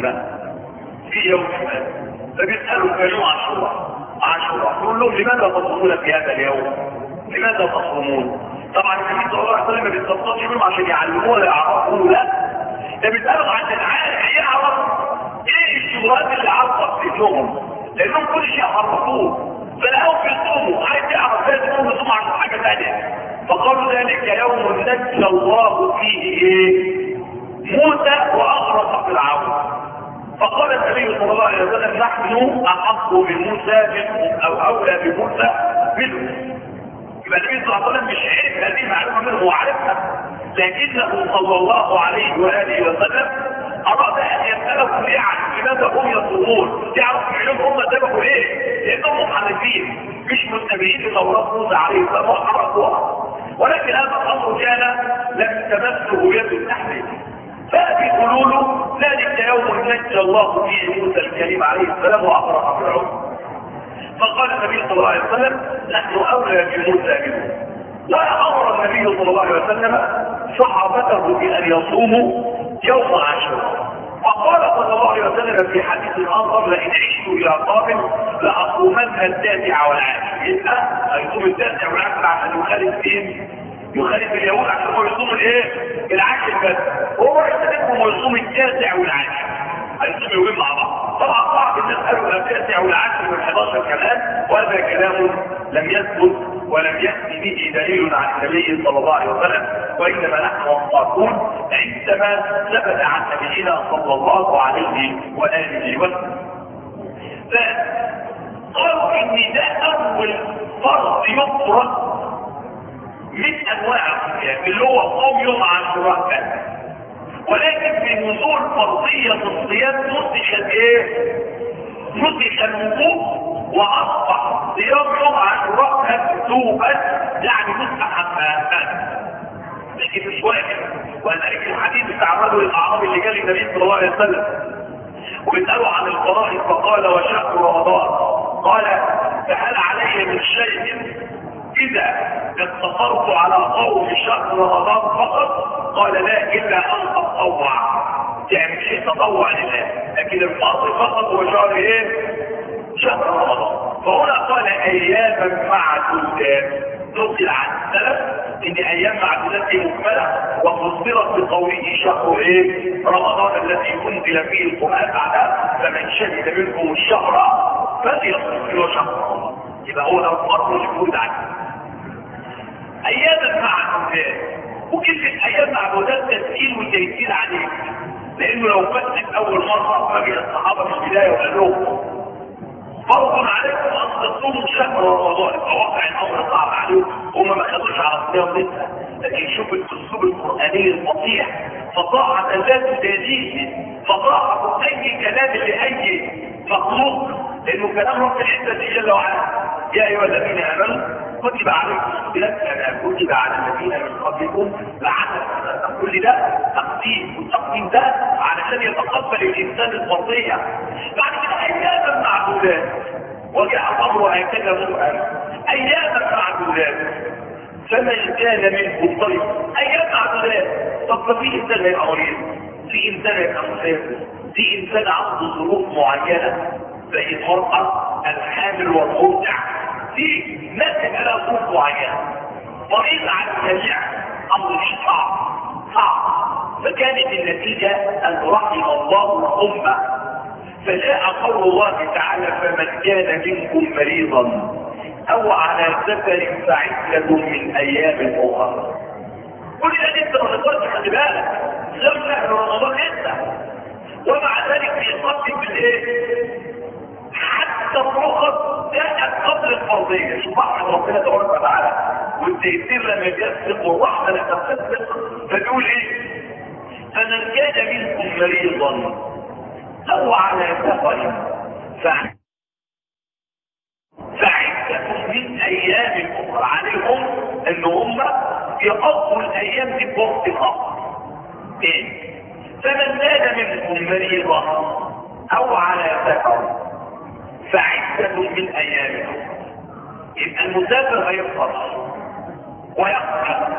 في يوم ما، فبيسالوا في يوم عاشوراء عاشوراء يقول لهم لماذا تصومون في هذا اليوم؟ لماذا تصومون؟ طبعا النبي صلى الله عليه وسلم ما بيتصدقش بيهم عشان يعلموه يعرفوه، لا، ده بيسالوا عشان يعرف ايه الشبهات اللي عرفت في ذهنهم، لانهم كل شيء عرفوه فلقوا بيصوموا. عايز يعرف ازاي يصوموا يصوموا عشان حاجه ثانيه. فقالوا ذلك يوم نجى الله فيه ايه؟ موسى واغرق فرعون. فقال النبي صلى الله عليه وسلم نحن احق بموسى منهم او اولى بموسى منهم. يبقى النبي صلى الله عليه وسلم مش عارف هذه المعلومه منه، هو عارفها، لكنه صلى الله عليه واله وسلم اراد ان يسالهم ليه عن لماذا هم يصومون، يعرف منهم هم سببوا ايه؟ لانهم محرفين مش متبعين لتوراه موسى عليه السلام وحرفوها. ولكن هذا الامر كان لم تمسه يد التحريف، فبيقولوا له ذلك يوم نجى الله فيه موسى الكريم عليه السلام واغرق فرعون. فقال النبي صلى الله عليه وسلم نحن اولى بموسى منه. وامر النبي صلى الله عليه وسلم صحابته بان يصوموا يوم عاشوراء. وقال صلى الله عليه وسلم في حديث اخر لئن عشت الى قابل لاصومن التاسع والعاشر. يبقى هيصوم التاسع والعاشر عشان يخالف مين؟ يخالف اليهود عشان هو يصوم الايه؟ العاشر بس. هو يستلمهم ويصوم التاسع والعاشر، هيصوم يومين مع بعض. طبعا بعض الناس قالوا التاسع والعاشر من حداشر كمان، وهذا كلام لم يثبت ولم يأتي به دليل عن النبي صلى الله عليه وسلم، وإنما نحن مصدقون عندما ثبت عن نبينا صلى الله عليه وآله وسلم. فقالوا إن ده أول فرض يفرض من انواع الصيام اللي هو صوم يوم عاشوراء كان، ولكن في نزول فرضية الصيام نسخت ايه؟ نسخ الوضوء واصبح صيام يوم عاشوراء مكتوبا، يعني نسخ عما كان، لكن مش واجب. ولذلك الحديث بتاع الرجل الاعرابي اللي جالي النبي صلى الله عليه وسلم وبيسألوا عن الفرائض فقال وشهر رمضان، قال فهل علي من شيء إذا اقتصرت على صوم شهر رمضان فقط؟ قال لا، إلا أن تتطوع، يعني شيء تطوع لله، لكن الفاصل فقط هو شهر إيه؟ شهر رمضان. فهنا قال أياما معدودات، نقل عن السلف إن أيام معدودات مكملة، وفسرت بقوله شهر إيه؟ رمضان الذي أنزل فيه القرآن بعدها، فمن شهد منكم الشهر فليصم له شهر رمضان. يبقى هو لو فرض شهود عنه ايام معدودات، وكلمه ايام معدودات تسهيل وتيسير عليك، لانه لو فتك اول مره فجأة الصحابه في البدايه وقال لهم فرض عليكم ان تصوموا شهر رمضان، فوقع الامر صعب عليهم، هم ما خدوش على الصيام لسه، لكن شوف الاسلوب القراني الفصيح، فصاحه لا تدانيه، فصاحه اي كلام لاي مخلوق، لانه كلام رب العزه جل وعلا. يا ايها الذين امنوا كتب عليكم الصيام كما كتب على الذين من قبلكم لعلكم. كل ده تقديم، والتقديم ده علشان يتقبل الانسان الفرضيه. بعد كده اياما معدودات، وجاء الامر هكذا مؤمن اياما معدودات، فمن كان منكم طيب ايام معدودات. طب في انسان هيبقى مريض، في انسان هيبقى مسافر، في انسان عنده ظروف معينه زي المراه الحامل والمرضع، في ناس على ظروف معينه، مريض على الجميع، امر صعب صعب. فكانت النتيجه ان رحم الله الامه، فجاء قول الله تعالى فمن كان منكم مريضا او على سفر فعدة من ايام اخرى. كل ده انت ما تقدرش، خلي بالك لو شهر رمضان انت، ومع ذلك بيصدق بالايه؟ حتى الرخص جاءت قبل الفرضيه. شوف رحمه ربنا تبارك وتعالى والتيسير لما يسبق والرحمه لما تسبق، فبيقول ايه؟ فمن كان منكم مريضا او على سفر فعدة من ايام اخرى، عليهم ان هم يقضوا الايام دي بوقت اخر. ايه؟ فمن كان منكم مريضا او على سفر فعدة من ايام اخرى. يبقى المسافر هيفطر ويقضي،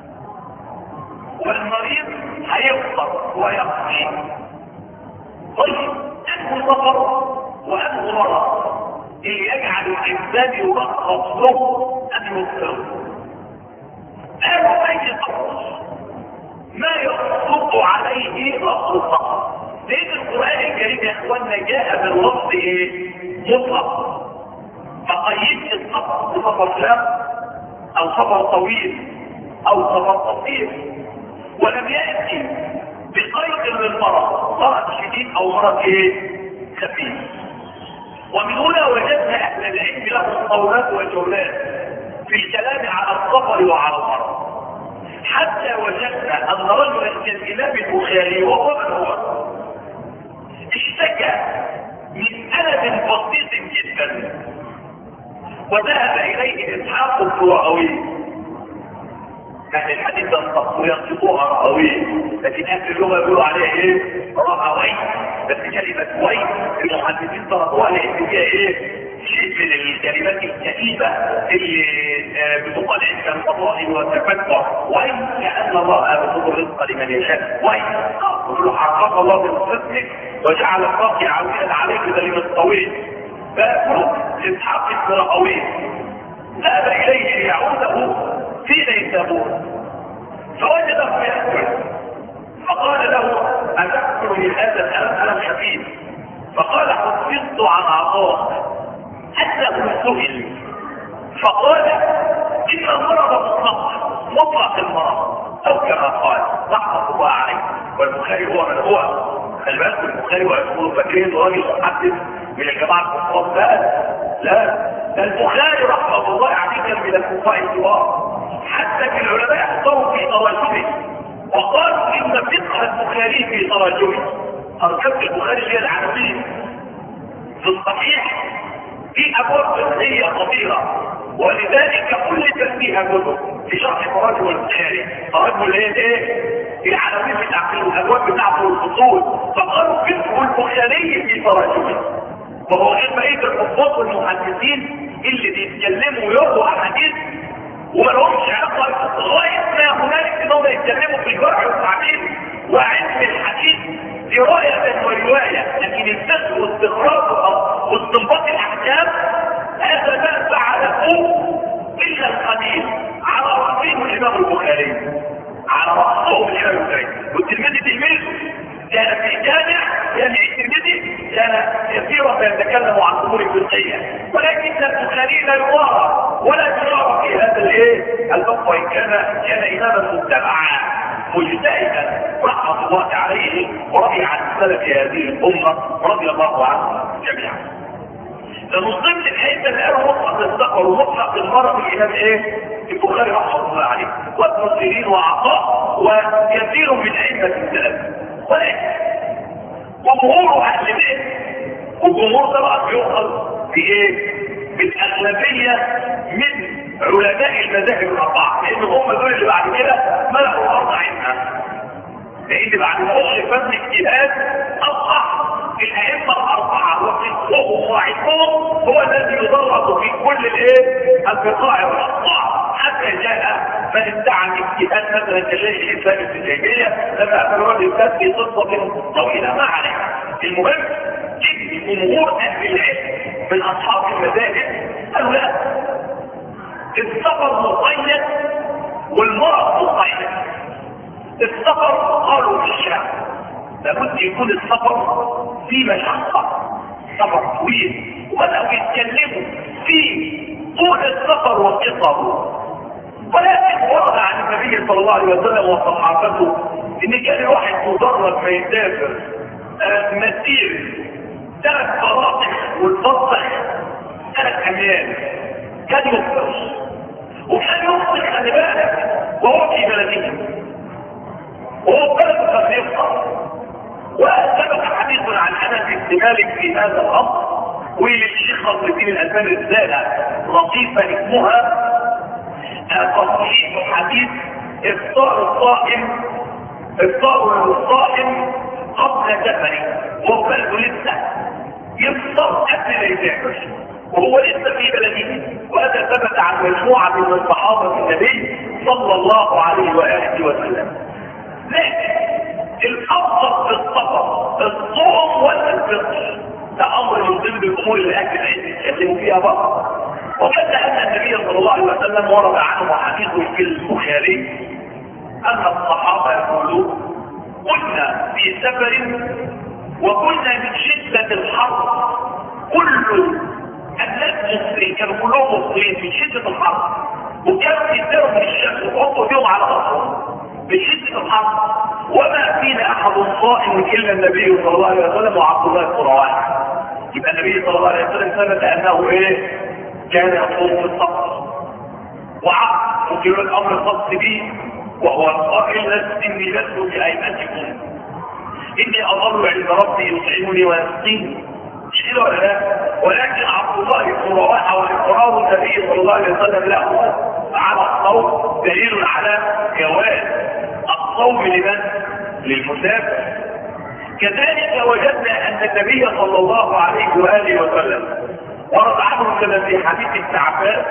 والمريض هيفطر ويقضي. طيب انه سفر وانه مرض اللي يجعل الانسان يرخص له ان يفطر؟ قالوا اي سفر ما يصدق عليه لفظ السفر، لان القران الكريم يا اخوانا جاء باللفظ ايه؟ مطلق، فقيدت السفر بسفر لا او سفر طويل او سفر قصير، ولم ياتي بقيد للمرض، مرض شديد او مرض ايه؟ خفيف. ومن هنا وجدنا اهل العلم لهم قولات وجولات في الكلام على السفر وعلى المرض، حتى وجدنا ان رجلا كالامام البخاري وهو من هو اشتكى من الم بسيط جدا، وذهب اليه اسحاق الراهوي. اهل الحديث ينطقوها راهوي، لكن اهل اللغه يقولوا عليها ايه؟ راهوي. بس كلمه وي المحدثين طرقوها لان فيها ايه؟ شيء من الكلمات الكئيبه اللي بتقال عند الفضائل والتفتح، وي كأن الله يبسط الرزق لمن يشاء، وي يقول حرق الله برزقك وجعل الباقي عويلا عليك ذلك الطويل. فقلت اسحاق بن راهوي ذهب اليه ليعوده في نيسابور فوجده يأكل، فقال له أتأكل من هذا الألم؟ ألم خفيف. فقال حفظت عن عطاء أنه سئل فقال إن المرض مطلق مطلق المرض، أو كما قال رحمة الله عليه. والبخاري هو من هو، خلي بالكم البخاري ويقول فاكرين راجل محدث من الجماعة الكفار؟ لا لا، ده البخاري رحمة الله عليه كان من الكفار الكبار، حتى في العلماء احتروا في تراجمه وقالوا ان فقه البخاري في تراجمه، ترجمه البخاري هي العناوين في الصحيح في ابواب فقهيه خطيره، ولذلك كلفت فيها كتب في شرح تراجم البخاري. تراجم الايه ايه؟ العناوين بتاعت الابواب بتاعته والفصول، فقالوا فقه البخاري في تراجمه. وهو غير بقيه الحفاظ والمحدثين اللي بيتكلموا ويرووا احاديث وما لهمش علاقه لغايه ما هنالك انهم يتكلموا في الجرح والتعديل وعلم الحديث روايه وروايه، لكن الفقه واستخراج واستنباط الاحكام هذا ما فعله الا القليل على راسهم الامام البخاري، على راسهم الامام البخاري. والتلميذ تلميذ كان في جامع، يعني الترمذي كان كثيرا يتكلم عن امور فقهيه، ولكن البخاري لا يرى ولا يرى في هذا الايه الفقه، وان كان كان اماما متبعا مجتهدا رحمه الله عليه ورضي عن سلف هذه الامه رضي الله عنهم جميعا. من ضمن الحته اللي قالوا مطلق السفر ومطلق المرض الامام ايه؟ البخاري رحمه الله عليه وابن سيرين وعطاء وكثير من ائمه السلف. ولكن جمهور اهل العلم، والجمهور طبعا بيؤخذ في ايه؟ بالاغلبيه من علماء المذاهب الاربعه، لان هم دول اللي بعد كده ملأوا الارض علما، لان بعد ما وصل فن اجتهاد اصبح الائمه الاربعه وفقههم وعلمهم هو الذي يدرس في كل الايه؟ البقاع والاقطاع، حتى جاء من ادعى الاجتهاد مثلا كشيخ الاسلام ابن تيميه لما اخبروا الاسلام في قصه طويله ما عليها. المهم ان جمهور اهل العلم من اصحاب المذاهب قالوا لا، السفر مقيد والمرض مقيد. السفر قالوا في الشام لابد يكون السفر في مشقه، سفر طويل، وبداوا يتكلموا في طول السفر وقصره. ولكن ورد عن النبي صلى الله عليه وسلم وصحابته ان كان الواحد مجرد ما يسافر مسير ثلاث فراسخ والفرسخ ثلاث اميال كان يفطر، وكان يفطر خلي بالك وهو في بلده، وهو بلده كان يفطر. وسبق حديث عن انس بن مالك في هذا الامر، وللشيخ نصر الدين الالباني رساله لطيفه اسمها تصحيح حديث افطار الصائم افطار الصائم قبل سفره، وهو بلده لسه يفطر قبل ما يسافر وهو لسه في بلده. وهذا ثبت عن مجموعه من صحابه النبي صلى الله عليه واله وسلم. لكن الافضل في السفر الصوم ولا الفطر؟ ده امر من ضمن الامور اللي اهل العلم يتكلموا فيها بقى. وكان ان النبي صلى الله عليه وسلم ورد عنه حديث في البخاري ان الصحابه يقولون كنا في سفر وكنا من شده الحر، كل الناس مصريين كانوا كلهم مصريين من شده الحر، وكانوا يسيروا من الشمس ويحطوا يوم على راسهم من شده الحر، وما فينا احد صائم الا النبي صلى الله عليه وسلم وعبد الله بن رواحه. يبقى النبي صلى الله عليه وسلم ثبت انه ايه؟ كان يصوم في السفر. وعقد ممكن الامر الخاص به وهو القائل لست اني لست بأئمتكم اني اظل عند ربي يطعمني ويسقيني، مش كده ولا لا؟ ولكن عبد الله بن رواحه واقرار النبي صلى الله عليه وسلم له على الصوم دليل على جواز الصوم لمن؟ للمسافر. كذلك وجدنا ان النبي صلى الله عليه واله وسلم ورد عنه كما في حديث ابن عباس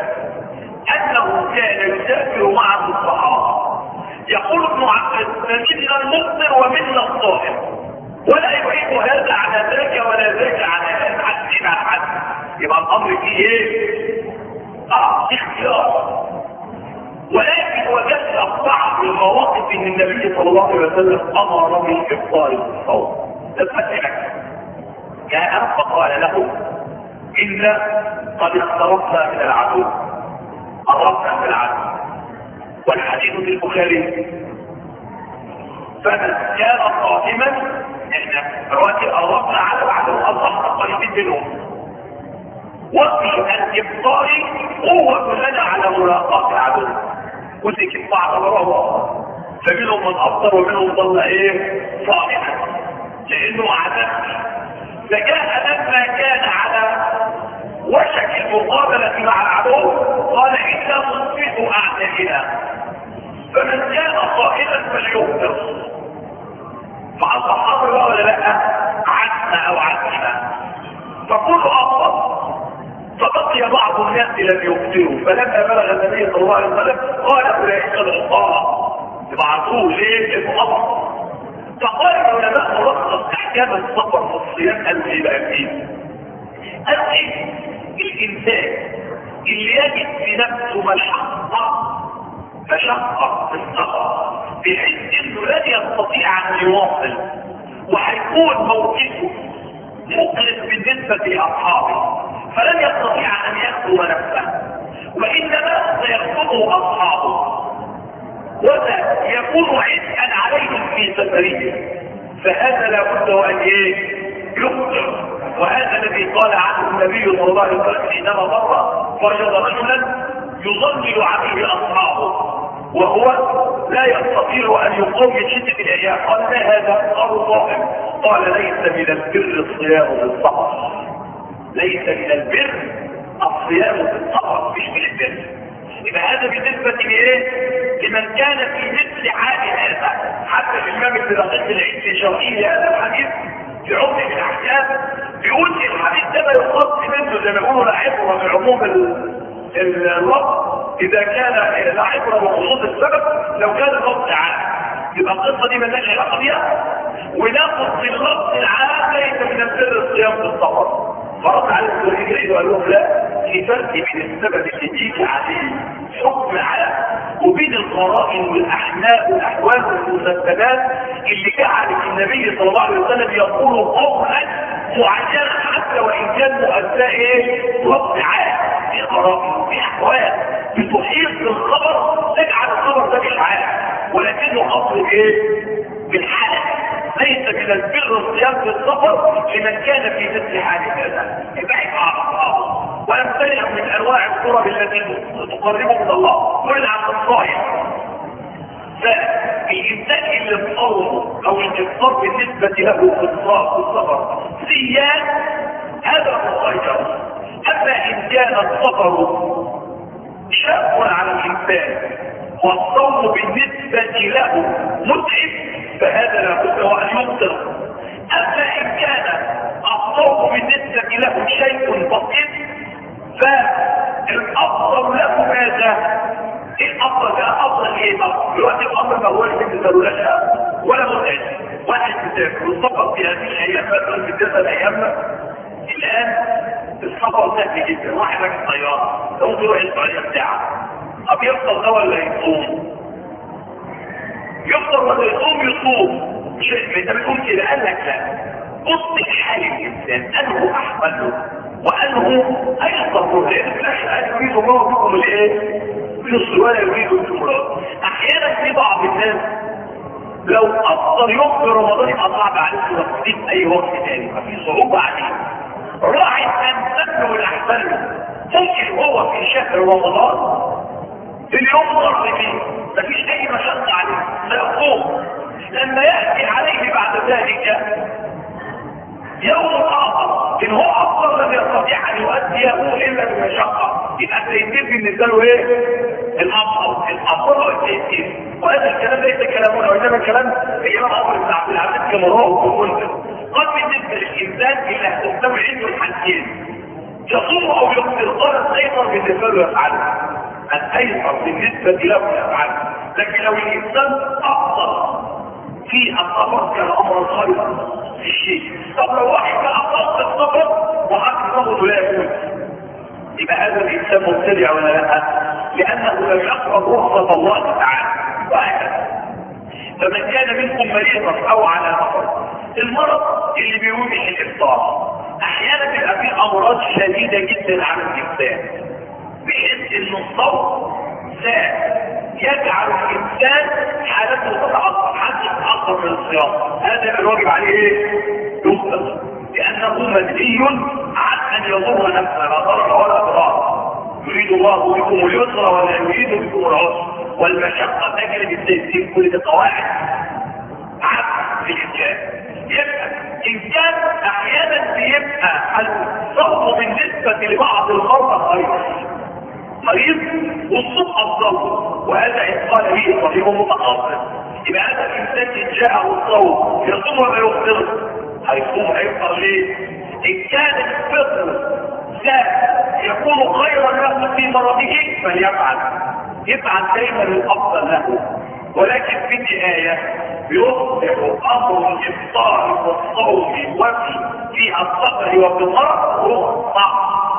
انه كان يسافر معه الصحابه، يقول ابن عباس فمنا المفطر ومنا الصائم، ولا يعيب هذا على ذاك ولا ذاك على حد على حد. يبقى الامر فيه ايه؟ اه اختيار. ولكن وجدنا بعض المواقف ان النبي صلى الله عليه وسلم امر بالافطار بالصوم. تتفكرك كان فقال له إن قد اقتربنا من العدو، قربنا من العدو. والحديث في البخاري فمن كان صائما احنا دلوقتي قربنا على العدو، اصبحنا قريبين منهم، وفي الافطار قوة لنا على ملاقاة العدو. وسكت بعض مرة، فمنهم من افطر ومنهم ظل ايه صائما لانه اعتدل. فجاء لما كان على وشك المقابلة مع العدو قال إنا مصبح أعدائنا، فمن كان صائما فليفطر. فأصبح أمر بقى ولا لا؟ عدنا أو عدنا، فكل أفضل. فبقي بعض الناس لم يفطروا، فلما بلغ النبي صلى الله عليه وسلم قال أولئك العطاء يبعثوه ليه؟ المؤمر. فقال العلماء ملخص أحكام السفر في الصيام قالوا إيه بقى فيه؟ قالوا إيه؟ الإنسان اللي يجد في نفسه مشقة مشقة في السفر بحيث إنه لن يستطيع أن يواصل وهيكون موقفه مقلق بالنسبة لأصحابه، فلن يستطيع أن يخدم نفسه وإنما سيخدمه أصحابه وسيكون عبئا عليهم في سفرهم، فهذا لابد أن إيه؟ يخدم. وهذا الذي قال عنه النبي صلى الله عليه وسلم حينما مر وجد رجلا يظلل عليه اصحابه وهو لا يستطيع ان يقوم شده الايام، قال ما هذا؟ قالوا صائم. قال ليس من البر الصيام بالسفر، ليس من البر الصيام بالسفر، مش من البر. يبقى هذا بالنسبه لايه؟ لمن كان في مثل حال هذا. حتى الامام ابن دقيق العيد في شرحه هذا الحديث في عمق الاحكام بيقول الحديث ده ما يخص منه زي ما يقولوا لا عبره بعموم اللفظ اذا كان لا عبره بخصوص السبب. لو كان اللفظ عام يبقى القصه دي مالهاش علاقه بيها، وناخذ اللفظ العام ليس من البر الصيام في السفر. فرد على الدليل وقال لهم لا، في فرق بين السبب اللي تيجي عليه حكم على وبين القرائن والاحناء والاحوال والمسببات اللي جعلت النبي صلى الله عليه وسلم يقول قولا معينا حتى وان كان مؤداه ايه؟ وقت عام. في قرائن وفي احوال بتحيط بالخبر تجعل الخبر ده مش عام ولكنه اصل ايه؟ بالحاله. ليس من البر الصيام في السفر لمن كان في مثل حال هذا، يبعد عن اصحابه ويمتنع من انواع القرب التي تقربه من الله ويلعن عن الصائم. فالانسان اللي تصوره او الافطار بالنسبه له في السفر صيام هذا مخير. اما ان كان السفر شاق على الانسان والصوم بالنسبه له متعب فهذا لابد وان يفطر. اما ان كان الصوم بالنسبه له شيء بسيط فالافضل له ماذا؟ الافضل ده افضل ايه؟ دلوقتي الامر ما هوش بالنسبه له لا ولا متعب. واحد مسافر والسفر في هذه الايام مثلا في تسع ايامنا الان السفر سهل جدا. واحد راكب طياره لو تروح السعوديه بتاعه طب يفطر ده ولا يصوم؟ يفطر ولا يصوم؟ يصوم. شيء انت بتقول كده. قال لك لا، بص لحال الانسان انه احمل له وانه ايسر له، لان في الاخر قال يريد الله بكم الايه؟ يصل ولا يريد الامراض. احيانا في بعض الناس لو افطر يوم في رمضان يبقى صعب عليه يوقف اي وقت ثاني، ففي صعوبه عليه. راعي ان تبلغ الاحسن ممكن هو في شهر رمضان اليوم مر فيه مفيش اي مشقه عليه سيقوم. لما ياتي عليه بعد ذلك يوم اخر ان هو افضل لم يستطيع ان يؤديه الا بمشقه يبقى التيسير بالنسبه له ايه؟ الافضل. الافضل هو التيسير. وهذا الكلام ليس كلامنا وانما كلام ايام عمر بن عبد العزيز كما رواه المنذر. قد بالنسبه للانسان اللي هتستوي عنده الحاجتين يصوم او يفطر قال الايسر بالنسبه له يفعله. الايسر بالنسبه له يفعله. لكن لو الانسان افضل في السفر كان امرا خيرا في الشيء. طب لو واحد افضل في السفر وحق لا يكون يبقى هذا الانسان مبتدع ولا لا؟ لانه لم يقرأ رخصة الله تعالى. وهكذا فمن كان منكم مريضا او على مرض، المرض اللي بيوجه الافطار احيانا بيبقى فيه امراض شديده جدا على الانسان بحيث ان الصوم يجعل الانسان حالته تتعطل حتى تتعطل من الصيام. هذا الواجب عليه ايه؟ يفطر، لانه منهي عن ان يضر نفسه لا ضرر ولا ضرار. يريد الله بكم اليسر ولا يريد بكم العسر والمشقة تجلب التيسير، كل ده قواعد عامة في الإنسان. يبقى إن كان أحيانا بيبقى الصوم بالنسبة لبعض المرضى خير مريض والصوم أفضل، وهذا إن قال به طبيب متخصص، يبقى هذا الإنسان إن جاءه الصوم يصوم ولا يفطر؟ هيصوم. هيفطر ليه؟ إن كان الفطر يكون خيرا له في مرضه فليفعل، يفعل دائما الافضل له. ولكن في النهايه يصبح امر الافطار والصوم وفي في السفر وفي المرض رخصه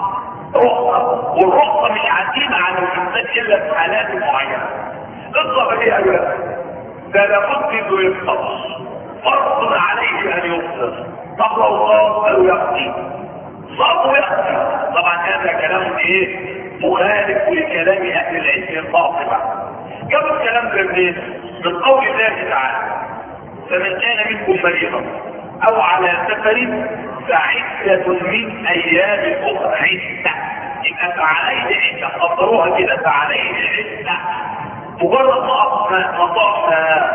رخصه، والرخصه مش عزيمه على الانسان الا في حالات معينه. الصبر ايه يا ولاد؟ ده لابد انه يفطر، فرض عليه ان يفطر. طب لو صام او يقضي صام ويقضي، طبعا هذا كلام ايه؟ مخالف لكلام اهل العلم القاطبه. جابوا الكلام ده منين؟ من قول الله تعالى: فمن كان منكم مريضا او على سفر فعدة من ايام اخرى. عدة يبقى فعليه عدة، قدروها كده فعليه عدة. مجرد ما طاف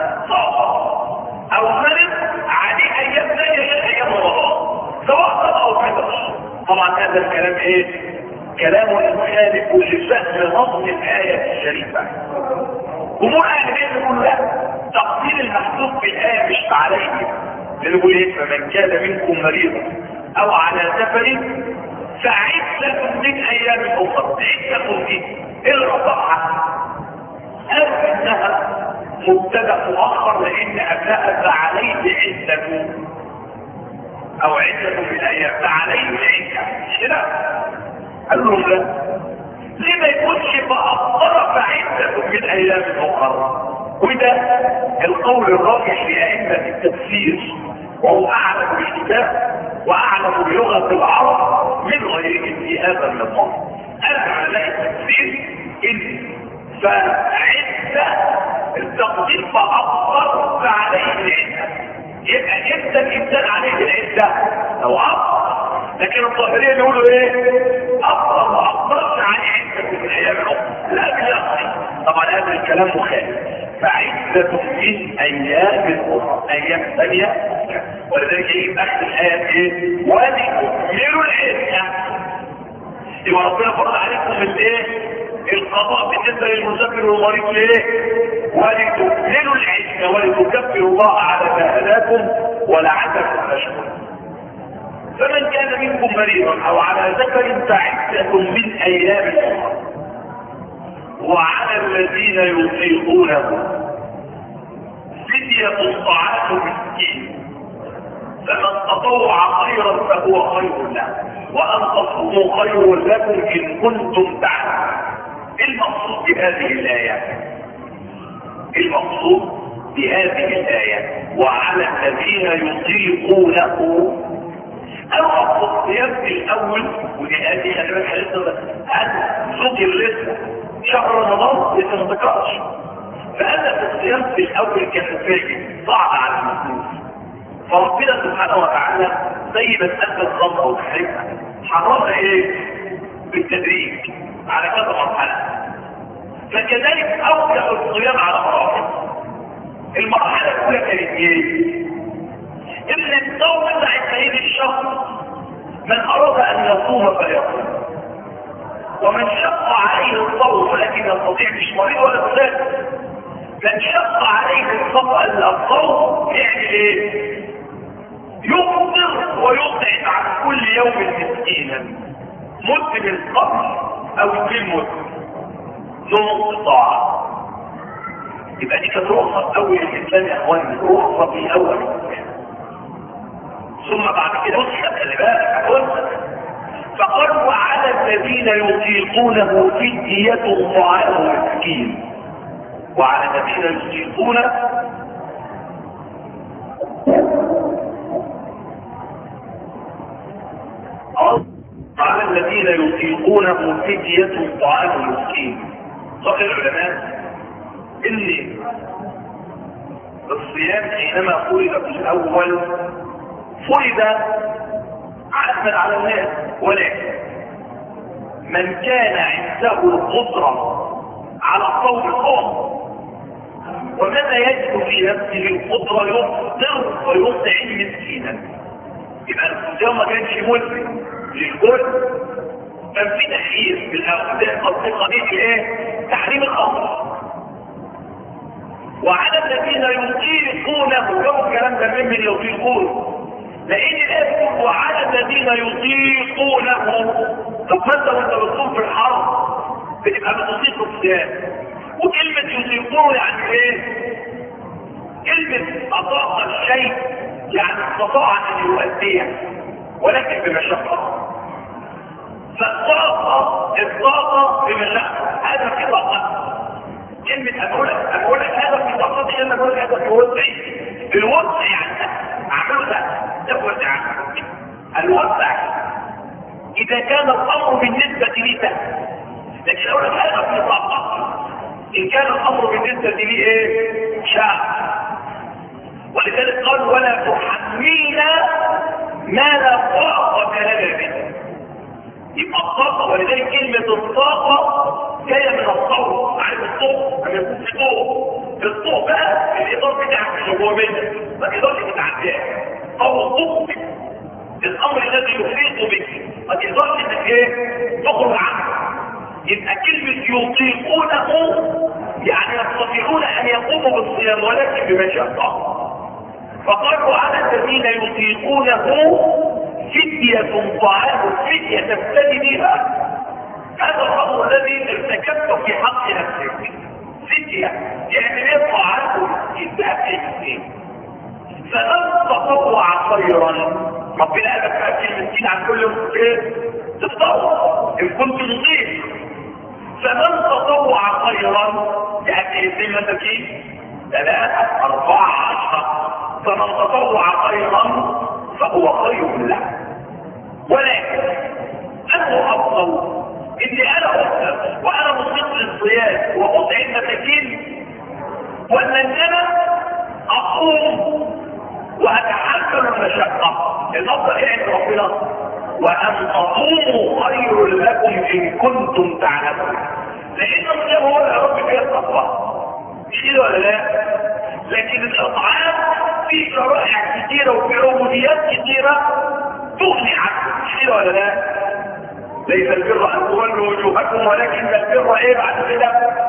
او مرض عليه ايام ثانيه غير ايام رمضان، سواء طاف او فطر. طبعا هذا الكلام ايه؟ كلام مخالف لفهم نص الايه الشريفه. جمهور اهل العلم يقول لا، تقدير المحذوف في الايه مش عليه. بنقول ايه؟ فمن كان منكم مريضا او على سفر فعدة من ايام اخرى. عدة دي اللي رفعها قال انها مبتدا مؤخر لان ابناء فعليه عدة او عدة من الايام، فعليه عدة كده. قال لهم لا، ليه ما يكونش فأفضل فعدة من ايام اخرى؟ وده القول الراجح لأئمة التفسير، وهو اعلم بالكتاب واعلم بلغة العرب من غيرهم في هذا النظام. انا على التفسير ان فعدة التقدير فأفضل فعليه العدة، يبقى امتى الانسان عليه العدة لو افضل. لكن الظاهرية يقولوا ايه؟ افضل وافضلش عليه عدة في الايام الاخرى. لا بيقضي. طبعا هذا الكلام مخالف. فعدة من ايام اخرى، ايام ثانية. ولذلك يجب اخذ الايات ايه؟ ولتكملوا العدة. يبقى ربنا فرض عليكم الايه؟ القضاء بالنسبة للمسافر والمريض ليه؟ ولتكملوا العدة ولتكبروا الله على ما هداكم ولعلكم تشكرون. فمن كان منكم مريضا او على سفر فعدة من ايام اخرى. وعلى الذين يطيقونه فدية طعام مسكين، فمن تطوع خيرا فهو خير له، وان تصوموا خير لكم ان كنتم تعلمون. المقصود بهذه الايه المقصود بهذه الايه وعلى الذين يطيقونه، او اقصد في الاول، ودي هذه انا بس لسه هل ذكر لسه شهر رمضان لسه ما ذكرش، فانا في الصيام في الاول كان فاجئ صعب على المسلمين. فربنا سبحانه وتعالى زي ما تأثر الظن او تحريمها حرمها ايه؟ بالتدريج على كذا مرحله. فكذلك اوجه الصيام على مراحل. المرحله الاولى كانت ايه؟ ان الصوم بتاع سيد الشهر من اراد ان يصوم فليصوم، ومن شق عليه الصوم ولكن يستطيع مش مريض ولا مسافر، من شق عليه الصوم يعمل ايه؟ يفطر ويطعم عن كل يوم مسكينا مد من القبر او اثنين مد ذو طاعه. يبقى دي كانت رخصه في اول الاسلام يا اخواني، رخصه في اول الاسلام. ثم بعد كده وصلت خلي بالك فقال وعلى الذين يطيقونه فدية طعام مسكين. وعلى الذين يطيقونه على الذين يطيقونه فدية طعام مسكين. صح العلماء ان الصيام حينما فرض في الاول فرض عزما على الناس، ولكن من كان عنده القدرة على الصوم قام، ومتى يجد في نفسه القدرة يفطر ويطعم مسكينا. يبقى الصيام ما كانش ملزم للكل، كان في تحريم في الأوقات دي ايه؟ تحريم الخمر. وعلى الذين يطيقونه، لو الكلام ده ممن يطيقونه، لان الايه بتقول وعلى الذين يطيقونه. طب ما انت وانت بتصوم في الحرب بتبقى بتطيق الصيام، وكلمه يطيقونه يعني ايه؟ كلمه اطاق الشيء يعني استطاع ان يؤديه ولكن بمشقه. فالطاقه الطاقه بمشقه، هذا في طاقه. كلمة أقول لك أقول لك هذا في طاقتي، أنا أقول لك هذا في وسعي. الوسع يعني أعمله ده ده وسع. الوسع إذا كان الأمر بالنسبة لي ده، لكن أقول لك هذا في طاقتي إن كان الأمر بالنسبة لي إيه؟ شاء. ولذلك قال ولا تحملنا ما لا طاقة لنا به. يبقى الطاقة، ولذلك كلمة الطاقة جاية من الصوت. عارف الصوت لما يكون في ضوء، الضوء بقى الإضاءة بتاعك مش جوه منك، الإضاءة بتاعتك أو الضوء الأمر الذي يحيط بك، الإضاءة انك ايه؟ تخرج عنه. يبقى كلمة يطيقونه يعني يستطيعون أن يقوموا بالصيام ولكن بمشقة. فقالوا على الذين يطيقونه فدية طعام، فدية تفتدي بها. هذا الأمر الذي ارتكبته في حق نفسك. فدية يعني ايه؟ طعام يذهب إليه. فمن تطوع خيرا، ربنا قال لك تأكل المسكين عن كل ايه؟ تفطر إن كنت نظيف. فمن تطوع خيرا يعني زي ما انت فيه ثلاثة أربعة عشرة، فمن تطوع خيرا فهو خير له. ولكن أنه أفضل إني أنا أفضل وأنا مصيب للصيام وأطعم مساكين، وأن أنا أقوم وأتحمل المشقة. الأفضل إيه عند ربنا؟ وأن تصوموا خير لكم إن كنتم تعلمون. لأن الصيام هو يا رب فيها التقوى، مش كده ولا لا؟ لكن الإطعام في شرائع كثيرة وفي عبوديات كثيرة تغني عنه، مش كده ولا لا؟ ليس البر أن تولوا وجوهكم ولكن البر إيه بعد كده؟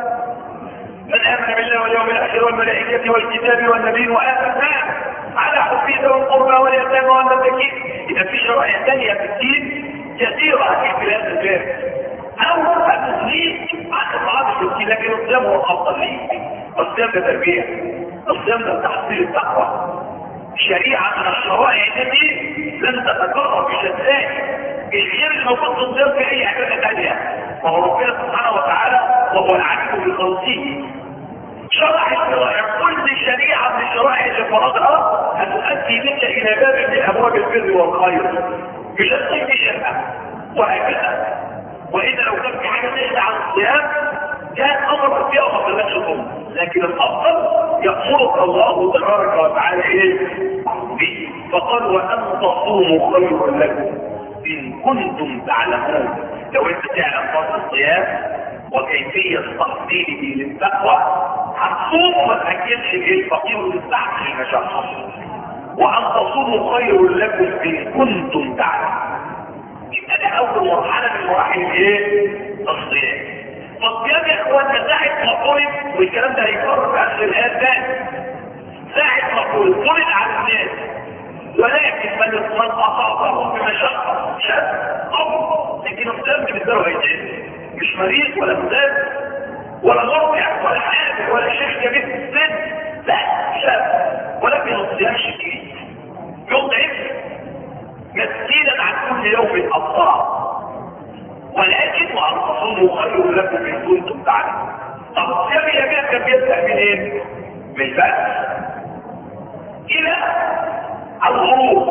من آمن بالله واليوم الآخر والملائكة والكتاب والنبيين وآتى المال على حبه ذوي القربى واليتامى والمساكين. إذا في شرائع ثانية في الدين كثيرة في هذا الباب أو تغنيك عن إطعام المسكين، لكن الصيام هو الأفضل ليك. الصيام ده تربية، الصيام ده تحصيل التقوى. شريعة من الشرائع التي لن تتكرر بشتات الغير الموجود في الصيام في أي عبادة ثانية. وهو ربنا سبحانه وتعالى وهو العليم بخلقه شرع الشرائع. كل شريعة من الشرائع اللي فرضها هتؤدي بك إلى باب من أبواب البر والخير، مش هتصيب شرعا وهكذا. وإذا لو كان في حاجة تخلع عن الصيام كان أمر فيها وما خلاش تقوم، لكن الأفضل يأمرك الله تبارك وتعالى إيه به. فقال وأن تصوموا خير لكم إن كنتم تعلمون. لو أنت تعلم فرض الصيام وكيفية تحصيله للتقوى هتصوم وما تأكلش الفقير وتستحمل المشقة. وأن تصوموا خير لكم إن كنتم تعلمون. يبقى ده أول مرحلة من مراحل إيه؟ الصيام. فالصيام يا إخواننا ساعة ما فرض، والكلام ده هيكرر في آخر الآيات تاني، ساعة ما فرض فرض على الناس، ولكن من أصابهم بمشقة شاب أمر، لكن الصيام بالنسبة له هيتعب، مش مريض ولا مسافر ولا مرضع ولا حامل ولا شيخ كبير في السن، لا شاب، ولكن الصيام شديد يطعم مسكينا عن كل يوم أفطار. ولكن وأن تصوموا خير لكم إن كنتم تعلمون. طب الصيام يا جماعة كان بيبدأ من إيه؟ من الفجر إلى الغروب،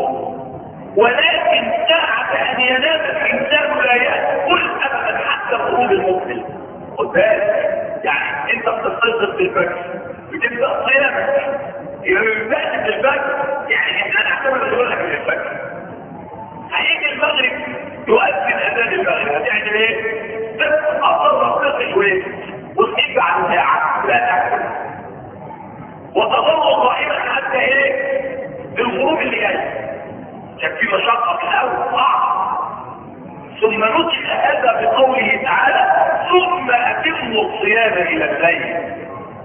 ولكن ساعة أن ينام الإنسان لا يأكل أبدا حتى غروب المقبل. خد بالك، يعني أنت بتستيقظ في الفجر بتبدأ صيامك، يبدأ من الفجر، يعني أنا أعتبر أقول لك من الفجر. هيجي المغرب تؤذن أذان المغرب، هتعمل إيه؟ تبقى أصلا وتقل شوية وتجيب عن ساعة لا تأكل. الظروف اللي جايه كان في مشقه في الاول صعب، ثم نسخ هذا بقوله تعالى ثم اتموا الصيام الى الليل.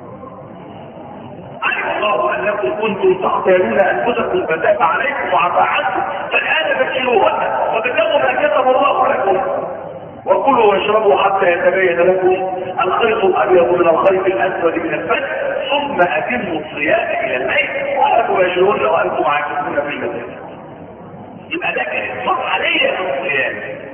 علم الله انكم كنتم تختارون انفسكم فتاب عليكم وعفى عنكم فالان بشروهن وابتغوا ما كتب الله لكم وكلوا واشربوا حتى يتبين لكم الخيط الابيض من الخيط الاسود من الفجر ثم اتموا الصيام الى الليل ولا تباشرون وانتم عاكفون في المساجد. يبقى ده كانت مرحليه من الصيام.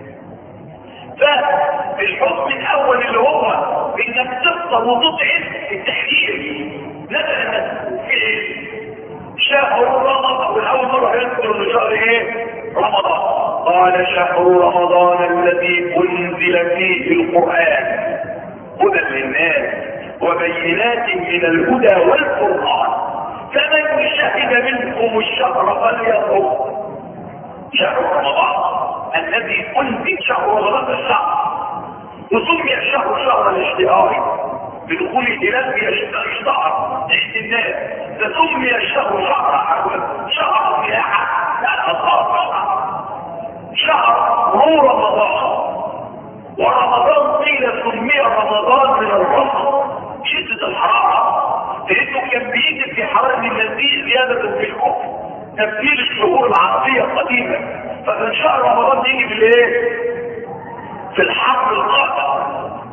فالحكم الاول اللي هو انك تفطر وتطعم التحرير نزل في شهر رمضان او الاول مره يذكر ان شهر ايه؟ رمضان. قال شهر رمضان الذي انزل فيه القران هدى للناس وبينات من الهدى والفرقان فمن شهد منكم الشهر فليصم. شهر رمضان الذي انزل شهر رمضان الشهر وسمي الشهر شهر الاشتهار بدخول الهلال يشتهر عند الناس فسمي الشهر شهر شهر سياحه لا صار شهر هو رمضان. ورمضان قيل سمي رمضان من الرمض شدة الحرارة لانه كان بيجي في حرارة النزيل زيادة في الكفر تبديل الشهور العربية القديمة فكان شهر رمضان يجي بالايه؟ في الحر القاطع.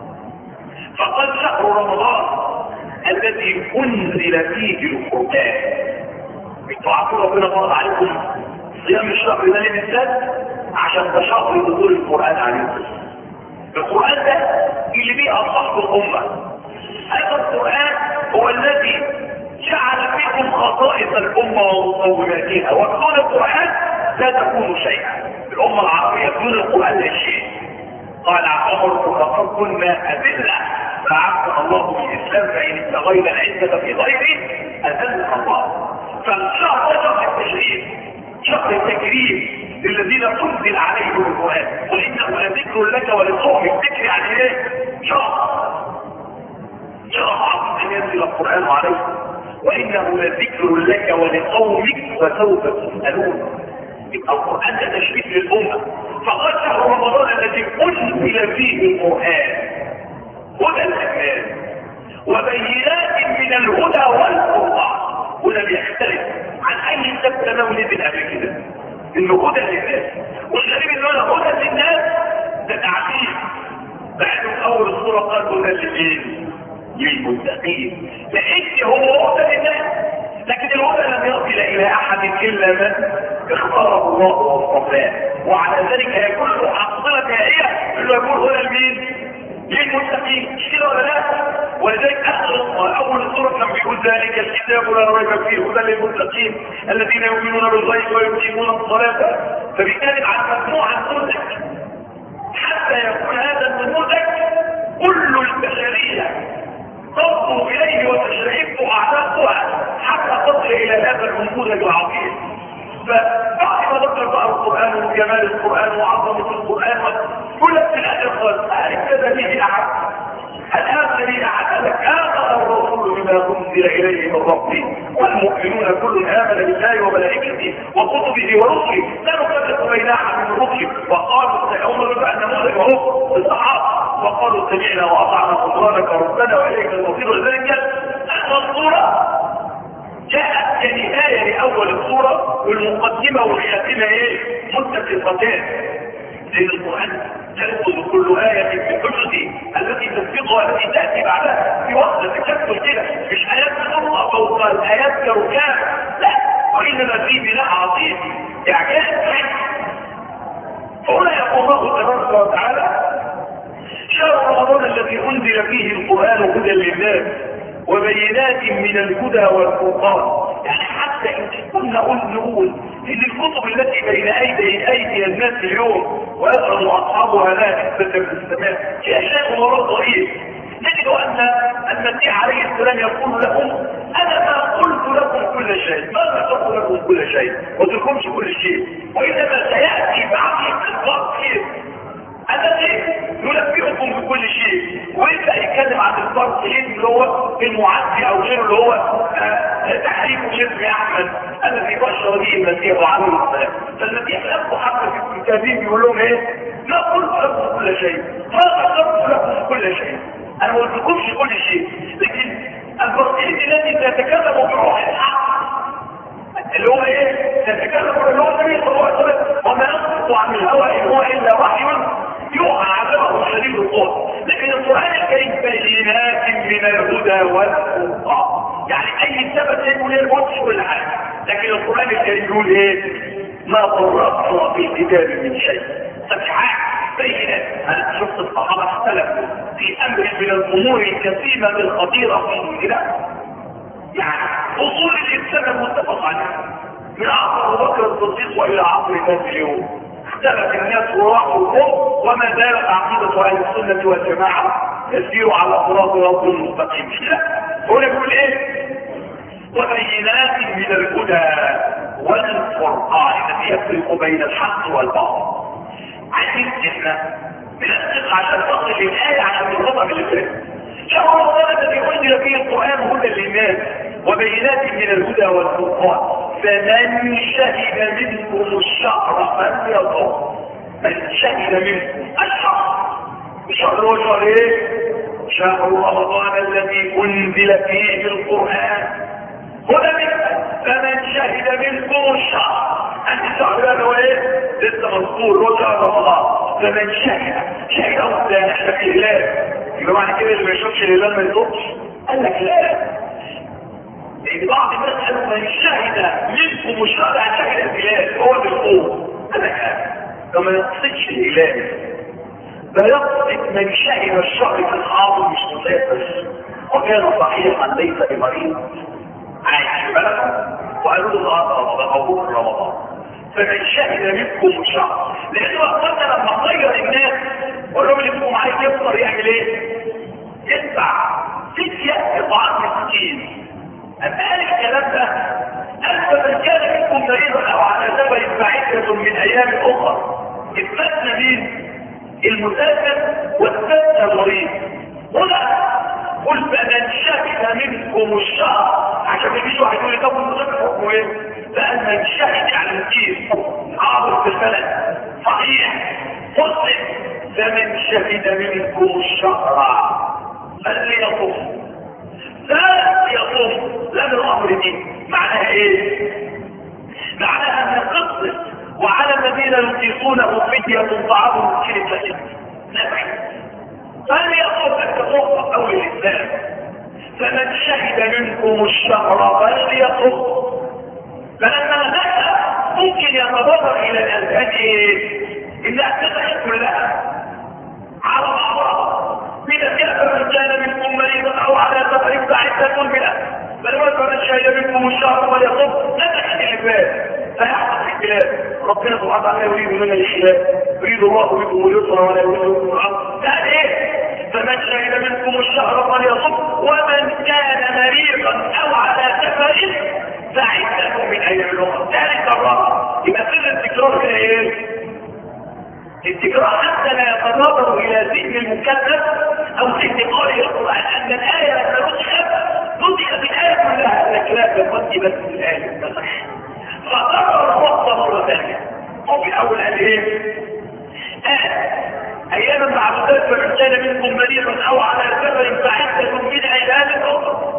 فقد شهر رمضان الذي انزل فيه القرآن. بتعرفوا ربنا فرض عليكم صيام الشهر ده للناس عشان ده شهر نزول القرآن عليكم. القرآن ده اللي بيه أصحاب الأمة. هذا القرآن هو الذي جعل فيكم خصائص الأمة ومقوماتها وبدون القرآن لا تكون شيئا. الأمة العربية بدون القرآن لا شيء. قال عمر فقد كنا أذلة فعبد الله بالإسلام فإن ابتغينا العزة في غيره أذلنا الله. فالشهر ده شهر التشريف شهر التكريم للذين انزل عليهم القرآن وإنه لذكر لك ولقومك. ذكر يعني ايه؟ شهر شهر أن ينزل القرآن عليك وإنه لذكر لك ولقومك وسوف تسألون. يبقى القرآن ده تشريف للأمة. فقد شهر رمضان الذي انزل فيه القرآن هدى للناس وبينات من الهدى والفرقان. وده بيختلف عن اي كتاب تناولي من قبل كده انه هدى للناس. والغريب انه انا هدى للناس ده تعبير بعد اول الصوره قال هدى للناس للمتقين لان هو هدى للناس لكن الهدى لم يصل الى احد الا من اختاره الله واصطفاه وعلى ذلك يكون محصله هي انه يكون هدى لمين؟ للمتقين. مش كده ولا لا؟ ولذلك اخر اول السوره كان بيقول ذلك الكتاب لا ريب فيه هدى للمتقين الذين يؤمنون بالغيب ويقيمون الصلاه. فبيتكلم عن مجموعه نموذج حتى يكون هذا النموذج كل البشريه تصل اليه وتشريفه اعدادها حتى تصل الى هذا النموذج العظيم. فبعد ما ذكر بقى القران وجمال القران وعظمه القران كل في الاخر خالص هل كذا به احد؟ هل هذا به احد؟ قال لك امن الرسول بما انزل اليه من ربه والمؤمنون كل امن بالله وملائكته وكتبه ورسله لا نفرق بين احد من رسله وقالوا هم بقى النموذج وهو الصحابه وقالوا سمعنا واطعنا غفرانك ربنا واليك المصير. ولذلك الصوره جاءت كنهايه لاول الصوره والمقدمه والخاتمه ايه؟ متفقتان. لأن القرآن تأخذ كل آية بحجته التي تسبقها التي تأتي بعدها في وقت تكتل كده مش آيات تطلع فوق الآيات كركاب لا وإنما في بناء عظيم إعجاز. فهنا يقول الله تبارك وتعالى شهر رمضان الذي أنزل فيه القرآن هدى للناس وبينات من الهدى والفرقان. يعني حتى إن كنا نقول إن الكتب التي بين أيدي أيدي الناس اليوم ويسأل أصحابها لا نسبة في السماء في أشياء وراء ضئيل نجد أن المسيح عليه السلام يقول لهم أنا ما قلت لكم كل شيء ما ذكرت لكم كل شيء وتلكمش كل شيء وإنما سيأتي بعضهم التفصيل الذي ينبئكم بكل شيء ويبدأ يتكلم عن التفصيل اللي هو المعدي أو غيره اللي هو تحريف اسم أحمد الذي بشر به المسيح عليه السلام. فالمسيح لم محمد في الكتابين يقول لهم ايه؟ لا قلت لكم كل شيء، ما قلت لكم كل شيء، انا ما قلتلكمش كل شيء، لكن البرسيط الذي تتكلم بروح الحق اللي هو ايه؟ تتكلم بالروح النبي صلى الله عليه وسلم، وما ينطق عن الهوى ان هو الا وحي يوحى علمه شديد القوى. لكن القران الكريم بينات من الهدى والفرقان، يعني اي ثبت يقول ايه الموتش كل حاجه، لكن القران الكريم يقول ايه؟ ما فرطنا في الكتاب من شيء. فتحات بينات. انا شفت الصحابه اختلفوا في امر من الامور الكثيره الخطيره في الكتاب، يعني اصول الانسان المتفق عليها من عصر ابو بكر الصديق والى عصر الناس اليوم. اختلف الناس وراحوا الكفر، وما زالت عقيده اهل السنه والجماعه تسير على صراط رب المستقيم. هنا يقول ايه؟ وبينات من الهدى والفرقان الذي يفرق بين الحق والباطل. عايزين احنا بنسق عشان نصل للايه عشان نربطها بالفرق. شهر رمضان الذي انزل فيه القران هدى للناس وبينات من الهدى والفرقان، فمن شهد منكم الشهر فليصم. من شهد منكم الشهر، الشهر هو شهر ايه؟ شهر رمضان الذي انزل فيه القران هدى منكم، فمن شهد منكم الشهر. انت الشهر هذا هو ايه؟ لسه مذكور هو شهر رمضان. فمن شهد شهد اصلا احنا في الهلال، يبقى معنى كده اللي ما يشوفش الهلال ما يصومش؟ قال لك لا، لان بعض الناس قالوا من شهد منكم الشهر عن شهد الهلال هو اللي يصوم. قال لك لا، فما يقصدش الهلال، ده يقصد من شهد الشهر في الحاضر مش مسافر وكان صحيحا ليس بمريض عايش في بلده وقالوا له النهارده قبول رمضان. فمن شهد منكم الشهر، لانه وقتنا لما غير الناس والراجل اللي فيكم عايز يفطر يعمل ايه؟ يدفع فدية اطعام مسكين. اما قال الكلام ده قال فمن كان منكم مريضا او على سفر فعدة من ايام اخرى. اثبتنا مين؟ المسافر واثبتنا المريض. هنا قل فمن شهد منكم الشهر، عشان ما يجيش واحد يقول لي طب المسافر حكمه ايه؟ لان من شهد على الكيس عابر في البلد صحيح مسلم، فمن شهد منكم الشهر فليصم. لا يصم، لا بالامر دي. معناها ايه؟ معناها ان القصه وعلى الذين يطيقونه فدية طعام مسكين فقير نفع. فليصم ان تصوم اول الاسلام. فمن شهد منكم الشهر فليصم. فلما نشأ ممكن يتضرر الى الاذهان ايه؟ انها تدخل كلها على بعضها. اذا كان من كان منكم مريضا او على سفر فعدة من بل وفمن شهد منكم الشهر فليصم. لا تحت العباد فيحصل اختلاف. ربنا سبحانه وتعالى يريد لنا الاختلاف، يريد الله بكم اليسر ولا يريد بكم العسر. ده ايه؟ فمن شهد منكم الشهر فليصم، ومن كان مريضا او على سفر فعدة من ايام اخرى. ثالث الرابع. يبقى كل التكرار كده ايه؟ التكرار حتى لا يتضرر الى ذهن المكلف او ذهن قارئ القران ان الايه لما نسخت نسخت الايه كلها. لكن لا تقضي بس الايه تصح، فقرر الوقت مره ثانيه. هو في اول قال ايه؟ قال اياما معدودات فمن كان منكم مريضا او على سفر فعدة من ايام اخرى،